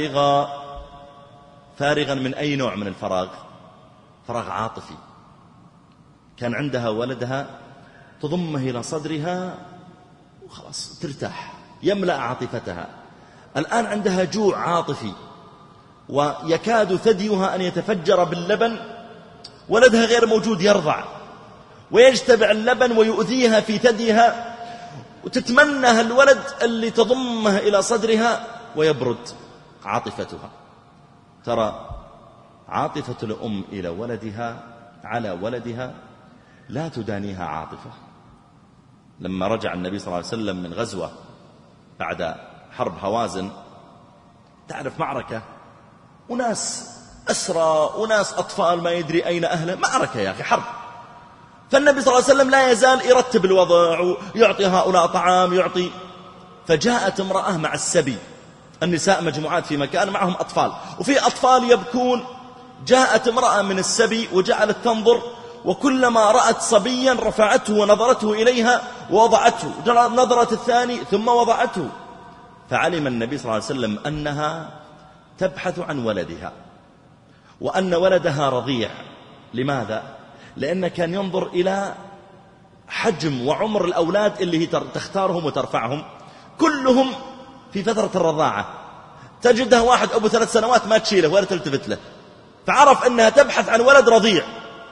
فارغا من أي نوع من الفراغ؟ فراغ عاطفي. كان عندها ولدها تضمه إلى صدرها وخلاص ترتاح، يملأ عاطفتها. الآن عندها جوع عاطفي ويكاد ثديها أن يتفجر باللبن، ولدها غير موجود يرضع، ويجتمع اللبن ويؤذيها في ثديها، وتتمنى الولد اللي تضمه إلى صدرها ويبرد عاطفتها. ترى عاطفة الأم إلى ولدها على ولدها لا تدانيها عاطفة. لما رجع النبي صلى الله عليه وسلم من غزوة بعد حرب هوازن، تعرف معركة وناس أسرى وناس أطفال ما يدري أين أهله، معركة يا أخي، حرب. فالنبي صلى الله عليه وسلم لا يزال يرتب الوضع ويعطي هؤلاء طعام يعطي. فجاءت امرأة مع السبي، النساء مجموعات في مكان معهم أطفال وفي أطفال يبكون. جاءت امرأة من السبي وجعلت تنظر، وكلما رأت صبيا رفعته ونظرته إليها ووضعته، نظرت الثاني ثم وضعته. فعلم النبي صلى الله عليه وسلم أنها تبحث عن ولدها وأن ولدها رضيع. لماذا؟ لأنه كان ينظر إلى حجم وعمر الأولاد اللي هي تختارهم وترفعهم، كلهم في فترة الرضاعة. تجدها واحد أبو 3 سنوات ما تشيله ولا تلتفت له، فعرف أنها تبحث عن ولد رضيع،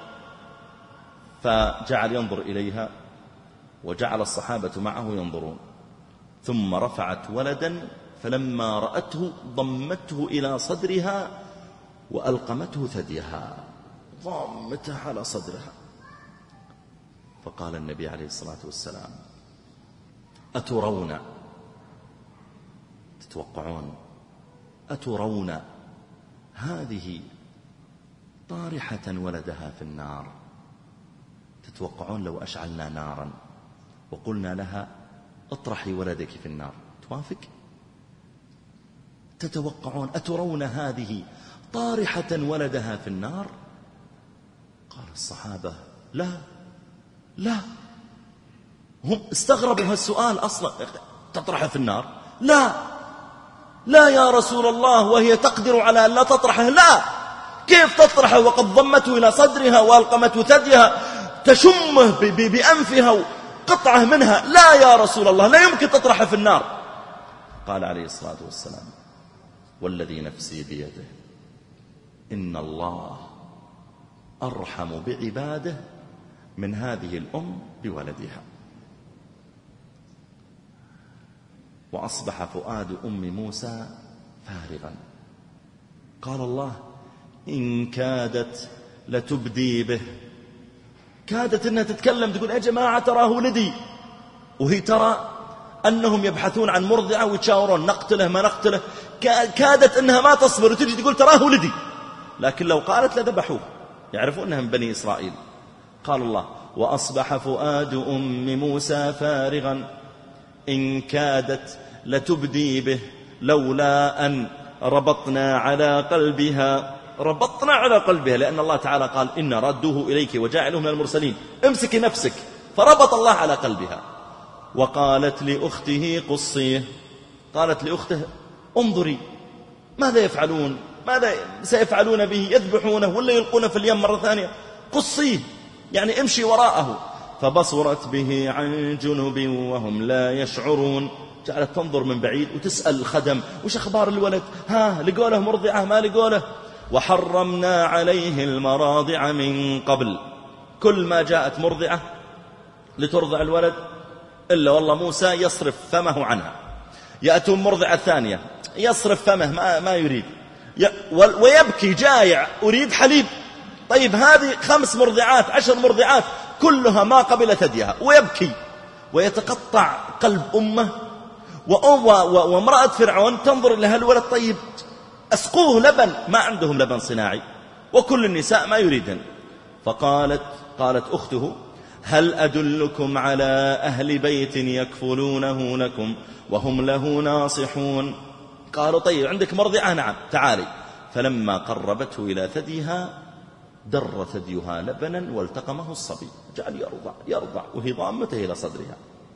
فجعل ينظر إليها وجعل الصحابة معه ينظرون. ثم رفعت ولدا فلما رأته ضمته إلى صدرها وألقمته ثديها، ضمتها على صدرها. فقال النبي عليه الصلاة والسلام أترون، تتوقعون، أترون هذه طارحة ولدها في النار؟ تتوقعون لو أشعلنا نارا وقلنا لها اطرحي ولدك في النار توافق؟ تتوقعون أترون هذه طارحة ولدها في النار؟ قال الصحابة لا. هم استغربوا هالسؤال أصلا، تطرحه في النار؟ لا يا رسول الله، وهي تقدر على أن لا تطرحه. لا، كيف تطرحه وقد ضمته إلى صدرها وألقمته ثديها تشمه بأنفها قطعة منها؟ لا يا رسول الله، لا يمكن تطرحه في النار. قال عليه الصلاة والسلام والذي نفسي بيده إن الله أرحم بعباده من هذه الأم بولدها. وأصبح فؤاد أم موسى فارغا. قال الله إن كادت لتبدي به، كادت أنها تتكلم تقول يا جماعة تراه ولدي، وهي ترى أنهم يبحثون عن مرضعة ويتشاورون نقتله ما نقتله. كادت أنها ما تصبر وتجي تقول تراه ولدي، لكن لو قالت لذبحوه، يعرفون أنها من بني إسرائيل. قال الله وأصبح فؤاد أم موسى فارغا إن كادت لتبدي به لولا أن ربطنا على قلبها، لأن الله تعالى قال إن ردوه إليك وجاعله من المرسلين، امسك نفسك، فربط الله على قلبها. وقالت لأخته قصيه، قالت لأخته انظري ماذا يفعلون، ماذا سيفعلون به، يذبحونه ولا يلقونه في اليم مرة ثانية، قصيه يعني امشي وراءه. فبصرت به عن جنب وهم لا يشعرون، جعلت تنظر من بعيد وتسأل الخدم وش أخبار الولد، لقوا له مرضعة ما لقوا له. وحرمنا عليه المراضع من قبل، كل ما جاءت مرضعة لترضع الولد إلا والله موسى يصرف فمه عنها. يأتون مرضعة ثانية يصرف فمه ما يريد، ويبكي جائع أريد حليب. طيب هذه 5 مرضعات 10 مرضعات كلها ما قبل ثديها، ويبكي ويتقطع قلب أمه. وامرأة فرعون تنظر إلى هالولد، طيب أسقوه لبن، ما عندهم لبن صناعي وكل النساء ما يريدن. قالت أخته هل أدلكم على أهل بيت يكفلونه لكم وهم له ناصحون؟ قالوا طيب عندك مرضعة؟ نعم تعالي. فلما قربته إلى ثديها در ثديها لبنا والتقمه الصبي، جعل يرضع وهي ضامته إلى صدرها.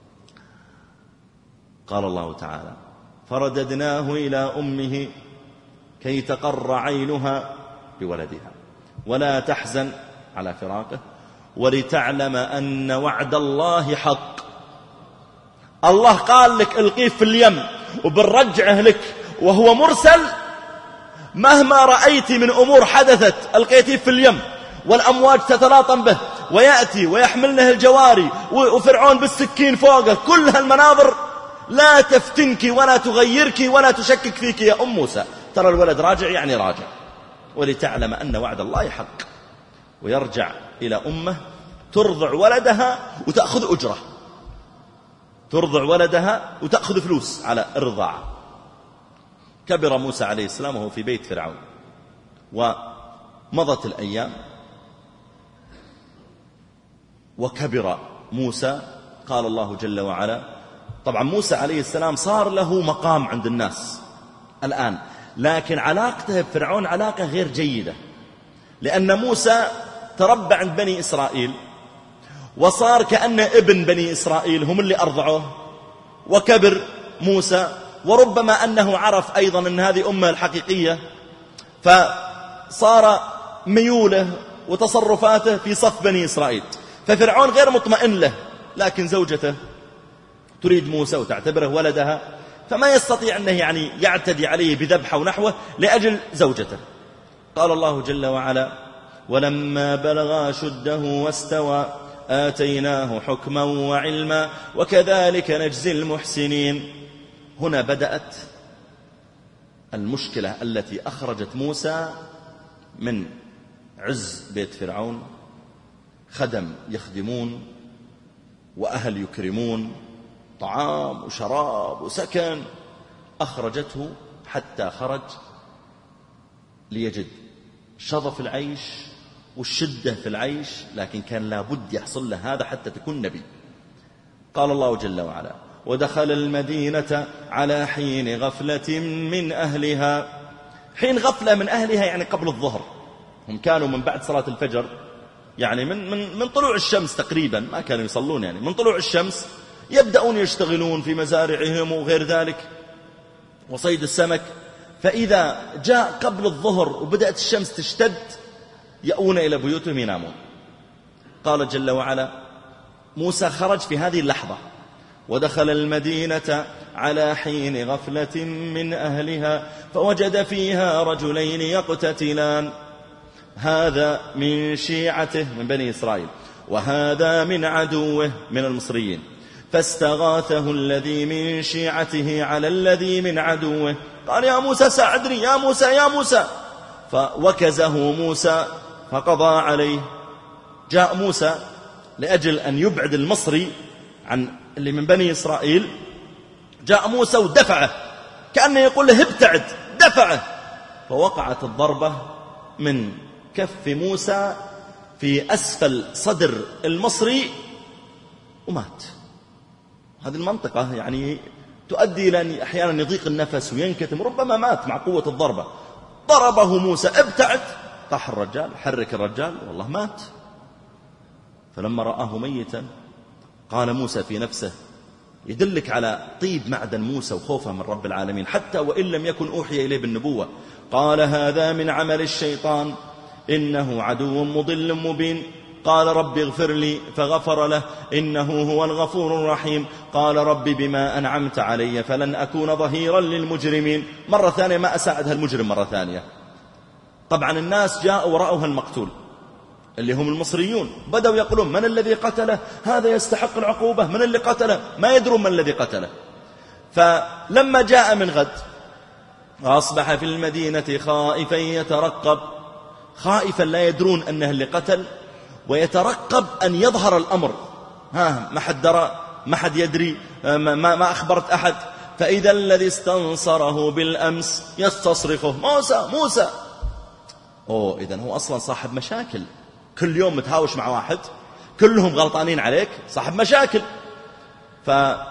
قال الله تعالى فرددناه إلى أمه كي تقر عينها بولدها ولا تحزن على فراقه ولتعلم أن وعد الله حق. الله قال لك القيه في اليم وبنرجعه لك وهو مرسل، مهما رأيت من أمور حدثت ألقيتيه في اليم والأمواج تتلاطم به ويأتي ويحملنه الجواري وفرعون بالسكين فوقه، كل هالمناظر لا تفتنك ولا تغيرك ولا تشكك فيك يا أم موسى، ترى الولد راجع يعني راجع. ولتعلم أن وعد الله حق. ويرجع إلى أمه ترضع ولدها وتأخذ أجرة، ترضع ولدها وتأخذ فلوس على الرضاعة. كبر موسى عليه السلام وهو في بيت فرعون، ومضت الأيام وكبر موسى. قال الله جل وعلا، طبعا موسى عليه السلام صار له مقام عند الناس الآن، لكن علاقته بفرعون علاقة غير جيدة، لأن موسى تربى عند بني إسرائيل وصار كأنه ابن بني إسرائيل، هم اللي أرضعوه. وكبر موسى، وربما أنه عرف أيضا أن هذه أمه الحقيقية، فصار ميوله وتصرفاته في صف بني إسرائيل. ففرعون غير مطمئن له، لكن زوجته تريد موسى وتعتبره ولدها، فما يستطيع أنه يعني يعتدي عليه بذبحه ونحوه لأجل زوجته. قال الله جل وعلا ولما بلغ أشده واستوى آتيناه حكما وعلما وكذلك نجزي المحسنين. هنا بدأت المشكلة التي أخرجت موسى من عز بيت فرعون، خدم يخدمون وأهل يكرمون، طعام وشراب وسكن، أخرجته حتى خرج ليجد شظف العيش والشدة في العيش، لكن كان لابد يحصل له هذا حتى تكون نبي. قال الله جل وعلا ودخل المدينة على حين غفلة من أهلها. حين غفلة من أهلها يعني قبل الظهر، هم كانوا من بعد صلاة الفجر، يعني من طلوع الشمس تقريبا، ما كانوا يصلون، يعني من طلوع الشمس يبدأون يشتغلون في مزارعهم وغير ذلك وصيد السمك. فإذا جاء قبل الظهر وبدأت الشمس تشتد يأون إلى بيوتهم ينامون. قال جل وعلا موسى خرج في هذه اللحظة ودخل المدينة على حين غفلة من أهلها فوجد فيها رجلين يقتتلان، هذا من شيعته من بني إسرائيل وهذا من عدوه من المصريين، فاستغاثه الذي من شيعته على الذي من عدوه قال يا موسى ساعدني يا موسى يا موسى، فوكزه موسى فقضى عليه. جاء موسى لأجل أن يبعد المصري عن اللي من بني إسرائيل، جاء موسى ودفعه كأنه يقول له ابتعد، دفعه، فوقعت الضربة من كف موسى في أسفل صدر المصري ومات. هذه المنطقة يعني تؤدي إلى أن أحيانا يضيق النفس وينكتم، ربما مات مع قوة الضربة. ضربه موسى ابتعد، طاح الرجال، حرك الرجال، والله مات. فلما رآه ميتا قال موسى في نفسه، يدلك على طيب معدن موسى وخوفه من رب العالمين حتى وإن لم يكن أوحي إليه بالنبوة، قال هذا من عمل الشيطان إنه عدو مضل مبين. قال رب اغفر لي فغفر له إنه هو الغفور الرحيم. قال رب بما أنعمت علي فلن أكون ظهيرا للمجرمين. مرة ثانية ما أساعد هالمجرم مرة ثانية. طبعا الناس جاءوا ورأوا المقتول اللي هم المصريون، بدأوا يقولون من الذي قتله؟ هذا يستحق العقوبة، من اللي قتله؟ ما يدرون من الذي قتله. فلما جاء من غد أصبح في المدينة خائفا يترقب، خائفا لا يدرون أنه اللي قتل، ويترقب أن يظهر الأمر، ما حد درى، ما حد يدري، ما أخبرت أحد. فإذا الذي استنصره بالأمس يستصرخه: موسى موسى. إذن هو أصلا صاحب مشاكل، كل يوم متهاوش مع واحد، كلهم غلطانين عليك، صاحب مشاكل. فهذا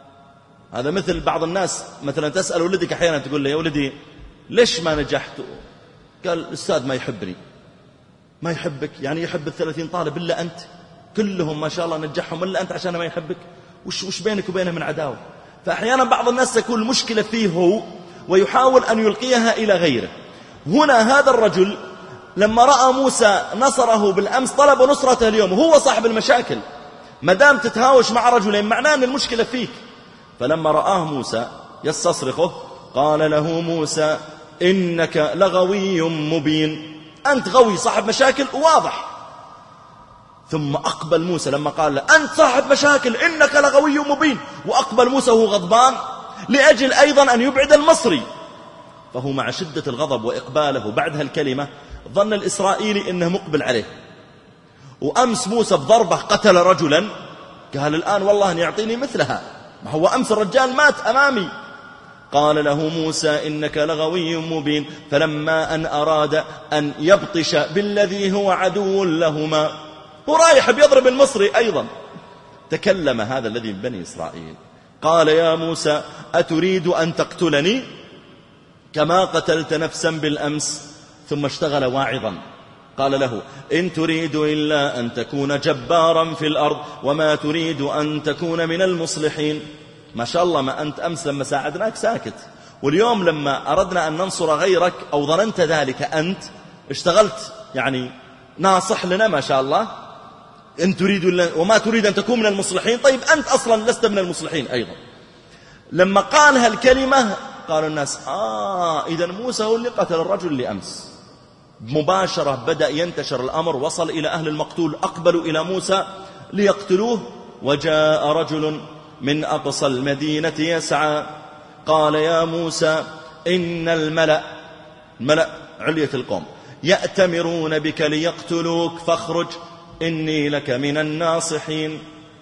مثل بعض الناس مثلا تسأل ولدك أحيانا تقول له: يا ولدي ليش ما نجحت؟ قال: الأستاذ ما يحبني. ما يحبك؟ يعني يحب 30 طالب إلا أنت، كلهم ما شاء الله نجحهم إلا أنت عشان ما يحبك؟ وش بينك وبينه من عداوة؟ فأحيانا بعض الناس تكون المشكلة فيه هو، ويحاول أن يلقيها إلى غيره. هنا هذا الرجل لما رأى موسى نصره بالأمس طلب نصرته اليوم، وهو صاحب المشاكل. ما دام تتهاوش مع رجلين معناه أن المشكلة فيك. فلما رآه موسى يستصرخه قال له موسى: إنك لغوي مبين، أنت غوي صاحب مشاكل واضح. ثم أقبل موسى لما قال له: أنت صاحب مشاكل، إنك لغوي مبين، وأقبل موسى وهو غضبان لأجل أيضا أن يبعد المصري. فهو مع شدة الغضب وإقباله بعد هالكلمة ظن الإسرائيلي إنه مقبل عليه. وأمس موسى بضربة قتل رجلا، قال الآن والله أن يعطيني مثلها، ما هو أمس الرجال مات أمامي. قال له موسى: إنك لغوي مبين. فلما أن أراد أن يبطش بالذي هو عدو لهما، هو رايح بيضرب المصري أيضا، تكلم هذا الذي من بني إسرائيل قال: يا موسى أتريد أن تقتلني كما قتلت نفسا بالأمس؟ ثم اشتغل واعظا، قال له: إن تريد إلا أن تكون جبارا في الأرض وما تريد أن تكون من المصلحين. ما شاء الله، ما أنت أمس لما ساعدناك ساكت، واليوم لما أردنا أن ننصر غيرك أو ظننت ذلك أنت اشتغلت يعني ناصح لنا ما شاء الله. إن تريد وما تريد أن تكون من المصلحين، طيب أنت أصلا لست من المصلحين أيضا. لما قال هالكلمة قالوا الناس: إذن موسى هو اللي قتل الرجل اللي أمس. مباشرة بدأ ينتشر الأمر، وصل إلى أهل المقتول، أقبلوا إلى موسى ليقتلوه. وجاء رجل من أقصى المدينة يسعى قال: يا موسى إن الملأ علية القوم يأتمرون بك ليقتلوك فاخرج إني لك من الناصحين.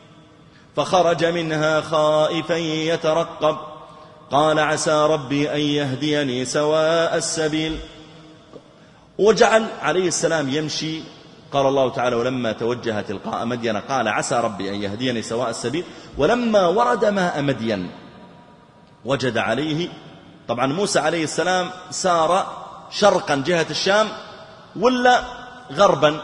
فخرج منها خائفا يترقب قال: عسى ربي أن يهديني سواء السبيل. وجعل عليه السلام يمشي. قال الله تعالى: ولما توجه تلقاء مدين قال: عسى ربي أن يهديني سواء السبيل. ولما ورد ماء مدين وجد عليه، طبعا موسى عليه السلام سار شرقا جهة الشام ولا غربا؟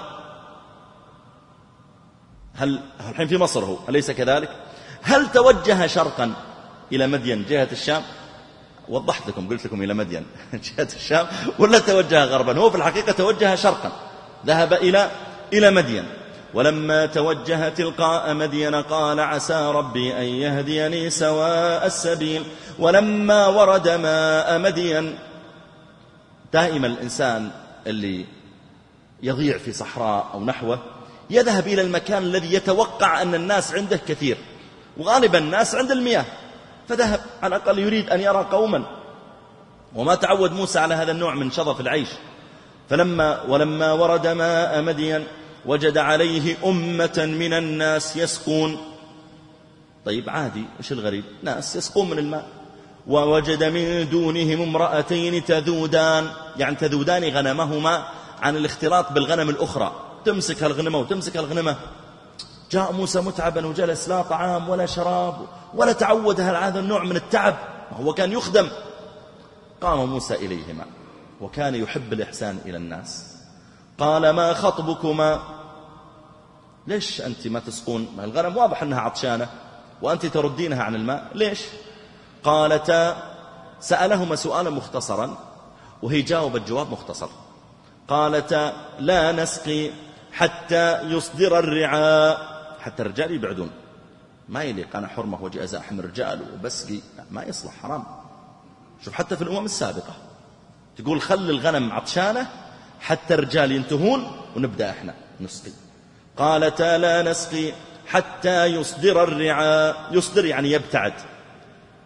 هل الحين في مصر هو، أليس كذلك؟ هل توجه شرقا إلى مدين جهة الشام؟ وضحت لكم، قلت لكم إلى مدين جهة الشام، ولا توجه غربا؟ هو في الحقيقة توجه شرقا، ذهب إلى مدين. ولما توجه تلقاء مدين قال: عسى ربي أن يهديني سواء السبيل. ولما ورد ماء مدين، دائما الإنسان اللي يضيع في صحراء أو نحوه يذهب إلى المكان الذي يتوقع أن الناس عنده كثير، وغالبا الناس عند المياه، فذهب على الأقل يريد أن يرى قوما. وما تعود موسى على هذا النوع من شظف العيش. ولما ورد ماء مدين وجد عليه أمة من الناس يسقون. طيب عادي، إيش الغريب؟ ناس يسقون من الماء. ووجد من دونهم امرأتين تذودان، يعني تذودان غنمهما عن الاختلاط بالغنم الأخرى، تمسك هالغنمة وتمسك هالغنمة. جاء موسى متعبا وجلس، لا طعام ولا شراب ولا تعود هذا النوع من التعب، هو كان يخدم. قام موسى إليهما وكان يحب الإحسان إلى الناس. قال: ما خطبكما؟ ليش أنت ما تسقون؟ ما الغنم واضح أنها عطشانة وأنت تردينها عن الماء، ليش؟ قالتا، سألهما سؤالا مختصرا وهي جاوبت جواب مختصر. قالتا: لا نسقي حتى يصدر الرعاء. حتى الرجال يبعدون، ما يليق، أنا حرمة وجه أزاحم الرجال وبسقي، ما يصلح، حرام. شوف حتى في الأمم السابقة تقول: خل الغنم عطشانة حتى الرجال ينتهون ونبدأ إحنا نسقي. قالتا: لا نسقي حتى يصدر الرعاء. يصدر يعني يبتعد،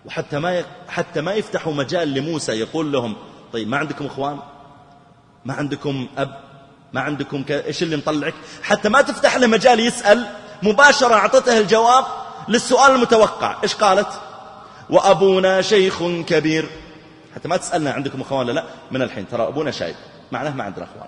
حتى ما يفتحوا مجال لموسى يقول لهم طيب ما عندكم إخوان، ما عندكم أب، ما عندكم إيش اللي مطلعك، حتى ما تفتح له مجال يسأل، مباشرة أعطته الجواب للسؤال المتوقع. إيش قالت؟ وأبونا شيخ كبير. حتى ما تسألنا عندكم إخوان لا، من الحين ترى أبونا شايب، معناه ما عندنا إخوان.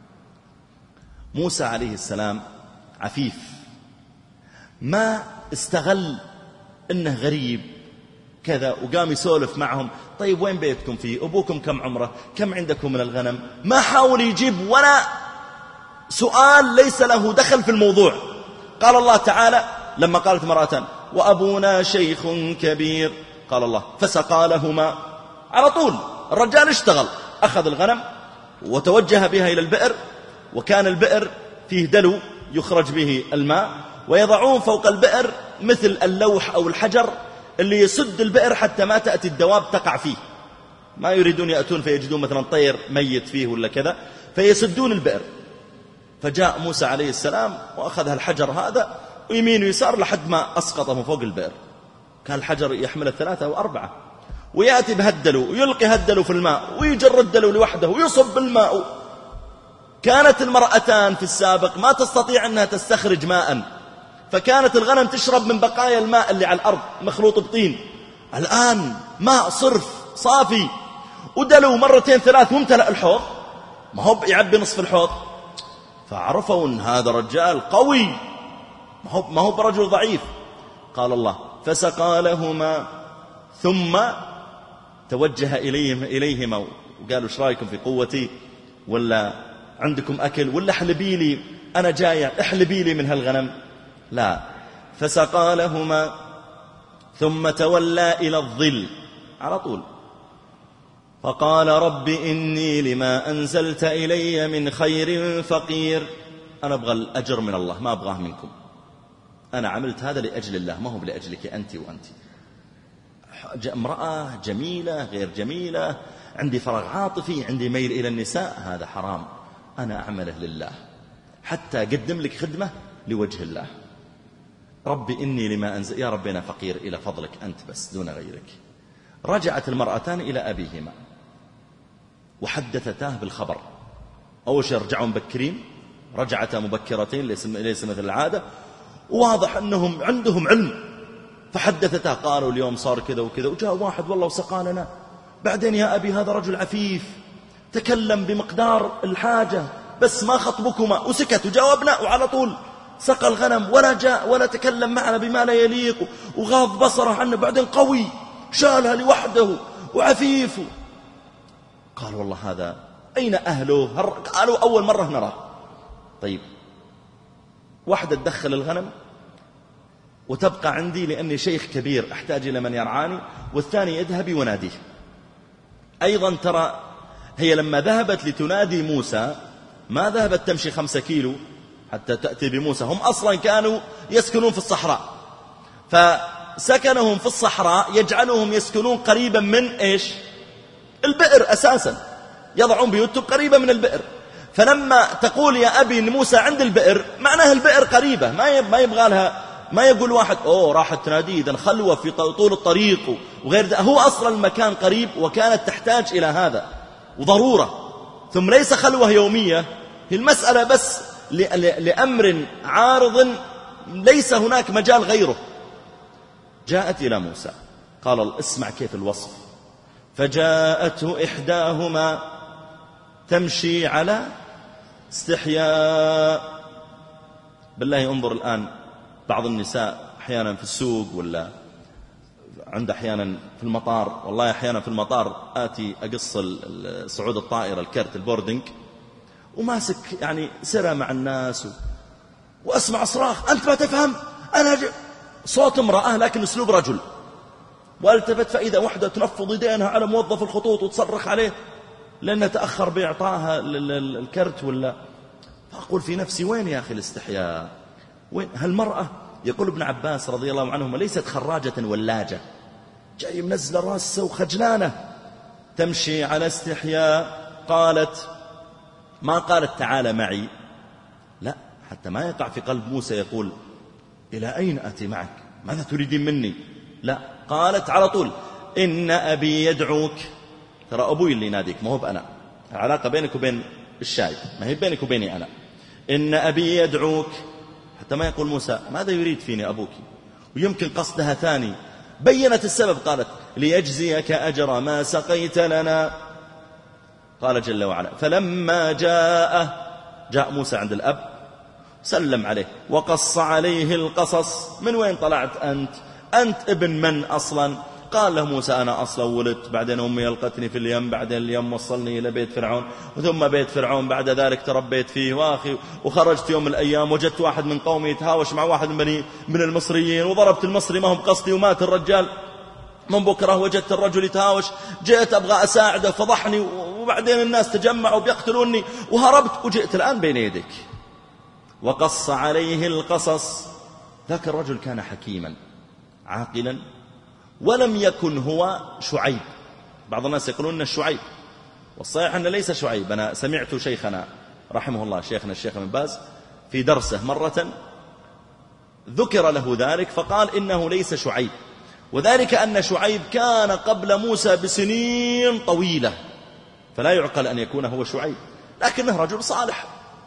موسى عليه السلام عفيف، ما استغل إنه غريب كذا وقام يسولف معهم. طيب وين بيتكم فيه؟ أبوكم كم عمره؟ كم عندكم من الغنم؟ ما حاول يجيب ولا سؤال ليس له دخل في الموضوع. قال الله تعالى لما قالت مرأتان وأبونا شيخ كبير، قال الله فسقى لهما. على طول الرجال اشتغل، أخذ الغنم وتوجه بها إلى البئر، وكان البئر فيه دلو يخرج به الماء، ويضعون فوق البئر مثل اللوح أو الحجر اللي يسد البئر حتى ما تأتي الدواب تقع فيه. ما يريدون يأتون فيجدون مثلا طير ميت فيه ولا كذا، فيسدون البئر. فجاء موسى عليه السلام وأخذ الحجر هذا ويمين ويسار لحد ما أسقطه من فوق البئر. كان الحجر يحمل 3 أو 4، ويأتي بهدلو ويلقي هدلو في الماء ويجر الدلو لوحده ويصب الماء. كانت المرأتان في السابق ما تستطيع أنها تستخرج ماء، فكانت الغنم تشرب من بقايا الماء اللي على الأرض مخلوط بطين. الآن ماء صرف صافي، ودلو 2 3 ممتلئ الحوض، ما هو يعبي نصف الحوض. فعرفوا أن هذا رجال قوي، ما هو برجل ضعيف. قال الله فسقى لهما، ثم توجه إليهما وقالوا ايش رايكم في قوتي، ولا عندكم أكل، ولا احلبي لي، أنا جاية احلبي لي من هالغنم. لا، فسقى لهما ثم تولى إلى الظل على طول، فقال رب إني لما أنزلت إلي من خير فقير. أنا أبغى الأجر من الله، ما أبغاه منكم. أنا عملت هذا لأجل الله، ما هو لأجلك أنت وأنت. امرأة جميلة غير جميلة، عندي فراغ عاطفي، عندي ميل إلى النساء، هذا حرام. أنا أعمله لله، حتى أقدم لك خدمة لوجه الله. ربي إني لما أنزل، يا ربي أنا فقير إلى فضلك أنت بس دون غيرك. رجعت المرأتان إلى أبيهما وحدثتاه بالخبر. أول شيء رجعوا مبكرين، رجعتا مبكرتين ليس مثل العادة، وواضح أنهم عندهم علم. فحدثتاه قالوا اليوم صار كذا وكذا، وجاء واحد والله وسقى لنا. بعدين يا أبي هذا رجل عفيف تكلم بمقدار الحاجة، بس ما خطبكما، وسكت وجاوبنا، وعلى طول سقى الغنم ولا جاء ولا تكلم معنا بما لا يليق، وغاض بصره عنه. بعدين قوي شالها لوحده وعفيف. قال والله هذا أين أهله؟ قالوا أول مرة نراه. طيب واحدة تدخل الغنم وتبقى عندي لأني شيخ كبير أحتاج إلى من يرعاني، والثاني اذهبي وناديه. أيضا ترى هي لما ذهبت لتنادي موسى ما ذهبت تمشي 5 كيلو حتى تأتي بموسى. هم أصلا كانوا يسكنون في الصحراء، فسكنهم في الصحراء يجعلهم يسكنون قريبا من إيش؟ البئر أساسا، يضعون بيوتهم قريبة من البئر. فلما تقول يا أبي إن موسى عند البئر، معناها البئر قريبة، ما يبغى لها، ما يقول واحد راحت تناديه إذن خلوة في طول الطريق وغير ذا. هو أصلا المكان قريب، وكانت تحتاج إلى هذا وضرورة. ثم ليس خلوة يومية، هي المسألة بس لأمر عارض ليس هناك مجال غيره. جاءت إلى موسى، قال اسمع كيف الوصف. فجاءته إحداهما تمشي على استحياء. بالله انظر الآن بعض النساء أحيانا في السوق ولا عند أحيانا في المطار، والله أحيانا في المطار آتي أقص صعود الطائرة الكرت البوردنج وماسك يعني سرى مع الناس وأسمع صراخ أنت ما تفهم، أنا صوت امرأة لكن أسلوب رجل. والتفت فإذا واحدة تنفض يدينها على موظف الخطوط وتصرخ عليه لأنه تأخر بإعطائها الكرت ولا. فأقول في نفسي وين يا أخي الاستحياء؟ وين هالمرأة؟ يقول ابن عباس رضي الله عنهما ليست خراجة ولاجة، جاي منزل راسه وخجلانة، تمشي على استحياء. قالت، ما قالت تعال معي، لا، حتى ما يقع في قلب موسى يقول إلى أين أتي معك؟ ماذا تريدين مني؟ لا، قالت على طول إن أبي يدعوك. ترى أبوي اللي يناديك ما هو بأنا، العلاقة بينك وبين الشايب ما هي بينك وبيني أنا. إن أبي يدعوك، حتى ما يقول موسى ماذا يريد فيني أبوك، ويمكن قصدها ثاني. بينت السبب، قالت ليجزيك أجر ما سقيت لنا. قال جل وعلا فلما جاء موسى عند الأب سلم عليه وقص عليه القصص. من وين طلعت أنت ابن من أصلا؟ قال له موسى أنا أصلا ولدت، بعدين أمي ألقتني في اليم، بعدين اليم وصلني إلى بيت فرعون، وثم بيت فرعون بعد ذلك تربيت فيه وأخي، وخرجت يوم من الأيام وجدت واحد من قومي يتهاوش مع واحد من المصريين، وضربت المصري ما هو بقصدي ومات الرجال. من بكرة وجدت الرجل يتهاوش، جئت أبغى أساعده فضحني، وبعدين الناس تجمعوا بيقتلوني وهربت وجئت الآن بين يديك. وقص عليه القصص. ذاك الرجل كان حكيما عاقلا، ولم يكن هو شعيب. بعض الناس يقولون شعيب، والصحيح أنه ليس شعيب. أنا سمعت شيخنا رحمه الله شيخنا الشيخ ابن باز في درسه مرة ذكر له ذلك فقال إنه ليس شعيب، وذلك أن شعيب كان قبل موسى بسنين طويلة، فلا يعقل أن يكون هو شعيب، لكنه رجل صالح.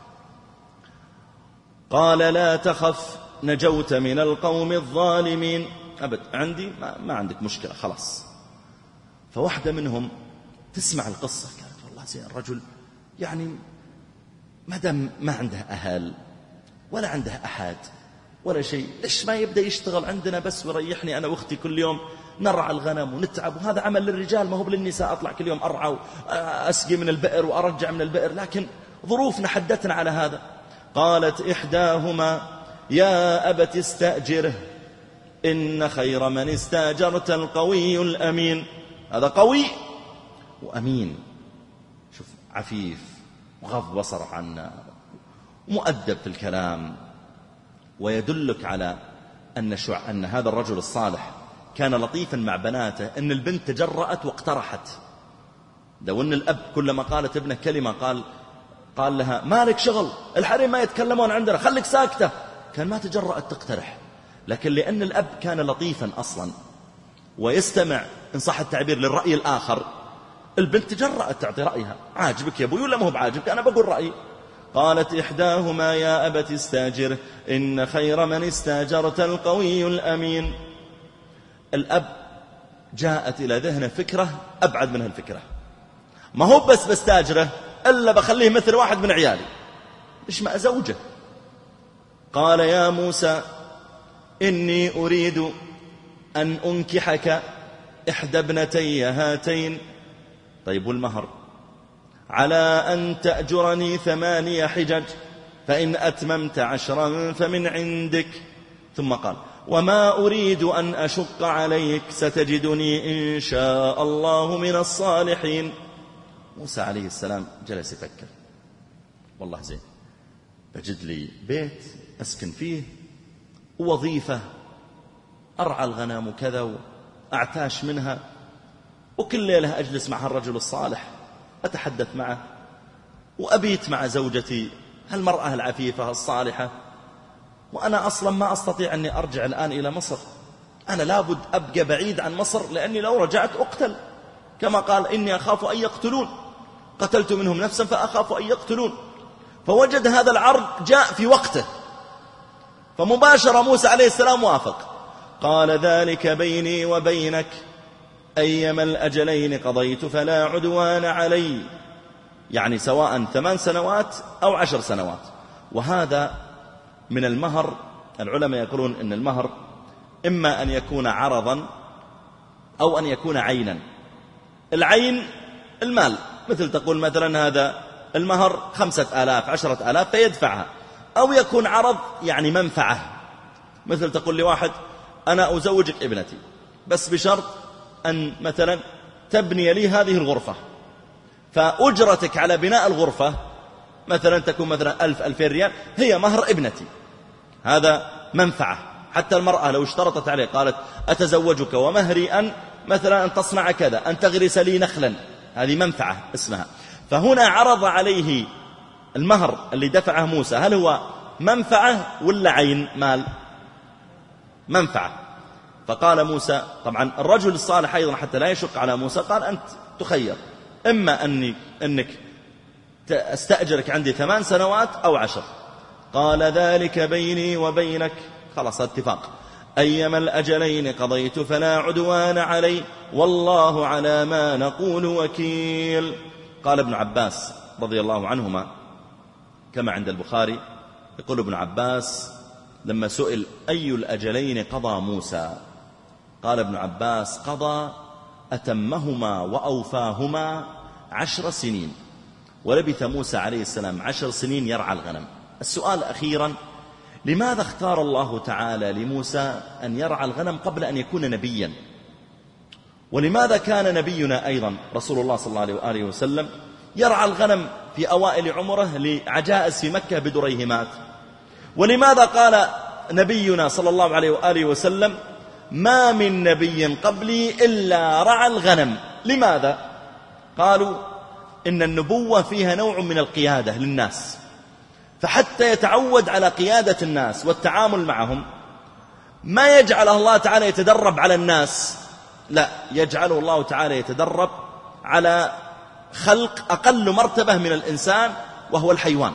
قال لا تخف نجوت من القوم الظالمين. أبد عندي ما عندك مشكلة خلاص. فواحدة منهم تسمع القصة قالت والله زين الرجل يعني مدام ما عنده أهل ولا عنده أحد ولا شيء، ليش ما يبدأ يشتغل عندنا بس ويريحني أنا وأختي كل يوم نرعى الغنم ونتعب، وهذا عمل للرجال ما هو للنساء، أطلع كل يوم أرعى وأسقي من البئر وأرجع من البئر، لكن ظروفنا حدتنا على هذا. قالت إحداهما يا أبت استأجره إن خير من استاجرت القوي الأمين. هذا قوي وأمين، شوف عفيف وغض بصر عنا مؤدب في الكلام، ويدلك على أن هذا الرجل الصالح كان لطيفا مع بناته. أن البنت تجرأت واقترحت، لو أن الأب كلما قالت ابنه كلمة قال لها مالك شغل، الحريم ما يتكلمون عندنا خليك ساكتة، كان ما تجرأت تقترح. لكن لأن الأب كان لطيفا أصلا ويستمع إن صح التعبير للرأي الآخر، البنت تجرأت تعطي رأيها. عاجبك يا أبوي ولا ما هو بعاجبك؟ أنا بقول رأيي. قالت إحداهما يا أبت استاجره إن خير من استاجرت القوي الأمين. الأب جاءت إلى ذهنه فكرة أبعد منها الفكرة، ما هو بس بستاجره إلا بخليه مثل واحد من عيالي، إيش ما زوجه. قال يا موسى إني أريد أن أنكحك إحدى ابنتي هاتين. طيب والمهر؟ على أن تأجرني 8 حجج فإن أتممت 10 فمن عندك. ثم قال وما أريد أن أشق عليك ستجدني إن شاء الله من الصالحين. موسى عليه السلام جلس يفكر، والله زين بجد لي بيت أسكن فيه ووظيفة أرعى الغنم وكذا وأعتاش منها، وكل ليلة أجلس مع الرجل الصالح أتحدث معه وأبيت مع زوجتي هالمرأة العفيفة الصالحة، وأنا أصلا ما أستطيع أني أرجع الآن إلى مصر، أنا لابد أبقى بعيد عن مصر، لأني لو رجعت أقتل، كما قال إني أخاف أن يقتلون، قتلت منهم نفسا فأخاف أن يقتلون. فوجد هذا العرض جاء في وقته، فمباشرة موسى عليه السلام وافق. قال ذلك بيني وبينك أيما الأجلين قضيت فلا عدوان علي، يعني سواء 8 سنوات أو 10 سنوات. وهذا من المهر، العلماء يقولون إن المهر إما أن يكون عرضا أو أن يكون عينا. العين المال، مثل تقول مثلا هذا المهر 5000 10,000 فيدفعها، أو يكون عرض يعني منفعة، مثل تقول لواحد أنا أزوجك ابنتي بس بشرط أن مثلا تبني لي هذه الغرفة، فأجرتك على بناء الغرفة مثلا تكون مثلا 1000-2000 ريال هي مهر ابنتي، هذا منفعة. حتى المرأة لو اشترطت عليه قالت أتزوجك ومهري أن مثلا أن تصنع كذا، أن تغرس لي نخلا، هذه منفعة اسمها. فهنا عرض عليه المهر اللي دفعه موسى، هل هو منفعة ولا عين مال؟ منفعة. فقال موسى، طبعا الرجل الصالح أيضا حتى لا يشق على موسى قال أنت تخير، إما أنك أستأجرك عندي 8 سنوات أو 10. قال ذلك بيني وبينك، خلاص اتفاق، أيما الأجلين قضيت فلا عدوان علي والله على ما نقول وكيل. قال ابن عباس رضي الله عنهما كما عند البخاري، يقول ابن عباس لما سئل أي الأجلين قضى موسى، قال ابن عباس قضى أتمهما وأوفاهما 10 سنين، ولبث موسى عليه السلام 10 سنين يرعى الغنم. السؤال أخيرا، لماذا اختار الله تعالى لموسى أن يرعى الغنم قبل أن يكون نبيا؟ ولماذا كان نبينا أيضا رسول الله صلى الله عليه وآله وسلم يرعى الغنم في أوائل عمره لعجائز في مكة بدريهمات؟ ولماذا قال نبينا صلى الله عليه وآله وسلم ما من نبي قبلي إلا رعى الغنم؟ لماذا؟ قالوا إن النبوة فيها نوع من القيادة للناس، فحتى يتعود على قيادة الناس والتعامل معهم ما يجعله الله تعالى يتدرب على الناس، لا، يجعله الله تعالى يتدرب على خلق أقل مرتبة من الإنسان وهو الحيوان،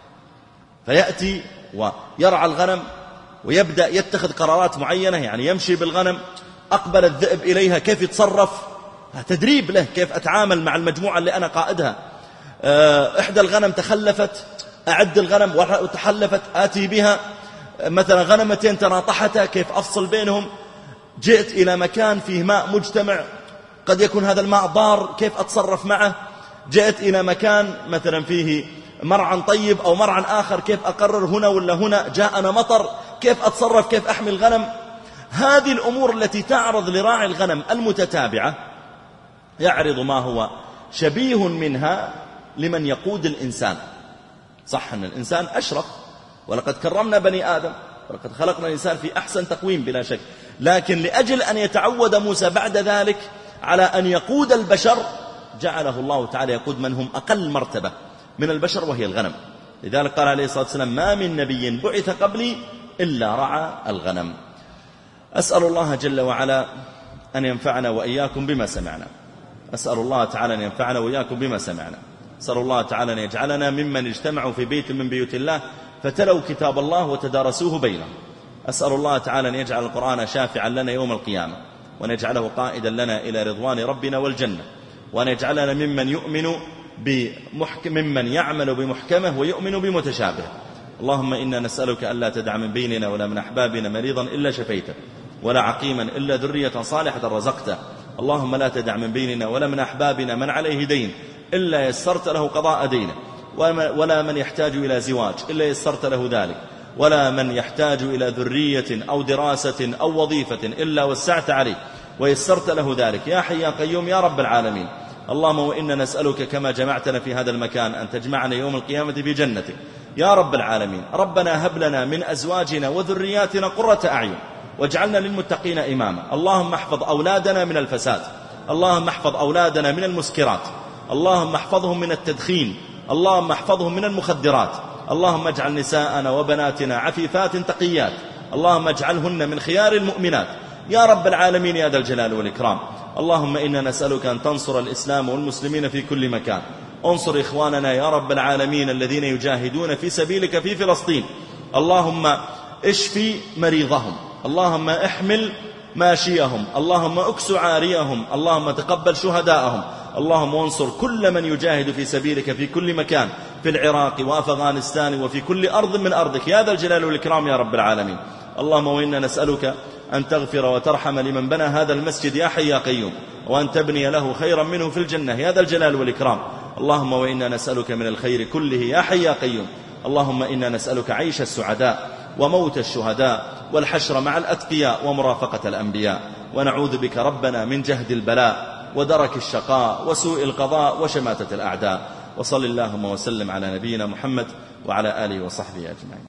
فيأتي ويرعى الغنم ويبدأ يتخذ قرارات معينة، يعني يمشي بالغنم، أقبل الذئب إليها كيف يتصرف، تدريب له كيف أتعامل مع المجموعة اللي أنا قائدها. إحدى الغنم تخلفت، أعد الغنم وتحلفت آتي بها، مثلا غنمتين تناطحتا كيف أفصل بينهم، جئت إلى مكان فيه ماء مجتمع قد يكون هذا الماء ضار كيف أتصرف معه، جئت إلى مكان مثلا فيه مرعى طيب أو مرعى آخر كيف أقرر هنا ولا هنا، جاءنا مطر كيف أتصرف، كيف أحمي الغنم. هذه الأمور التي تعرض لراعي الغنم المتتابعة يعرض ما هو شبيه منها لمن يقود الإنسان. صح أن الإنسان أشرف ولقد كرمنا بني آدم ولقد خلقنا الإنسان في أحسن تقويم بلا شك، لكن لأجل أن يتعود موسى بعد ذلك على أن يقود البشر جعله الله تعالى يقود من هم أقل مرتبة من البشر وهي الغنم. لذلك قال عليه الصلاة والسلام ما من نبي بعث قبلي إلا رعى الغنم. أسأل الله جل وعلا أن ينفعنا وإياكم بما سمعنا، أسأل الله تعالى أن ينفعنا وإياكم بما سمعنا، أسأل الله تعالى أن يجعلنا ممن اجتمعوا في بيت من بيوت الله فتلوا كتاب الله وتدارسوه بينهم. أسأل الله تعالى أن يجعل القرآن شافعا لنا يوم القيامة، وأن يجعله قائدا لنا إلى رضوان ربنا والجنة، وأن يجعلنا ممن يعمل بمحكمه ويؤمن بمتشابه. اللهم إنا نسألك ألا تدع من بيننا ولا من أحبابنا مريضا إلا شفيته، ولا عقيما إلا ذرية صالحة رزقته. اللهم لا تدع من بيننا ولا من أحبابنا من عليه دين إلا يسرت له قضاء دينه، ولا من يحتاج إلى زواج إلا يسرت له ذلك، ولا من يحتاج إلى ذرية أو دراسة أو وظيفة إلا وسعت عليه ويسرت له ذلك يا حي يا قيوم يا رب العالمين. اللهم وإنا نسألك كما جمعتنا في هذا المكان أن تجمعنا يوم القيامة في جنتك يا رب العالمين. ربنا هب لنا من أزواجنا وذرياتنا قرة أعين واجعلنا للمتقين إماما. اللهم احفظ أولادنا من الفساد، اللهم احفظ أولادنا من المسكرات، اللهم احفظهم من التدخين، اللهم احفظهم من المخدرات، اللهم اجعل نساءنا وبناتنا عفيفات تقيات، اللهم اجعلهن من خيار المؤمنات يا رب العالمين يا ذا الجلال والإكرام. اللهم إنا نسألك أن تنصر الإسلام والمسلمين في كل مكان، انصر إخواننا يا رب العالمين الذين يجاهدون في سبيلك في فلسطين، اللهم اشفي مريضهم، اللهم احمل ماشيهم، اللهم اكس عاريهم، اللهم تقبل شهداءهم، اللهم وانصر كل من يجاهد في سبيلك في كل مكان في العراق وأفغانستان وفي كل أرض من أرضك يا ذا الجلال والإكرام يا رب العالمين. اللهم وإنا نسألك أن تغفر وترحم لمن بنى هذا المسجد يا حي يا قيوم، وأن تبني له خيرا منه في الجنة يا ذا الجلال والإكرام. اللهم وإنا نسألك من الخير كله يا حي يا قيوم. اللهم إنا نسألك عيش السعداء وموت الشهداء والحشر مع الأتقياء ومرافقة الأنبياء، ونعوذ بك ربنا من جهد البلاء ودرك الشقاء وسوء القضاء وشماتة الأعداء. وصل اللهم وسلم على نبينا محمد وعلى آله وصحبه أجمعين.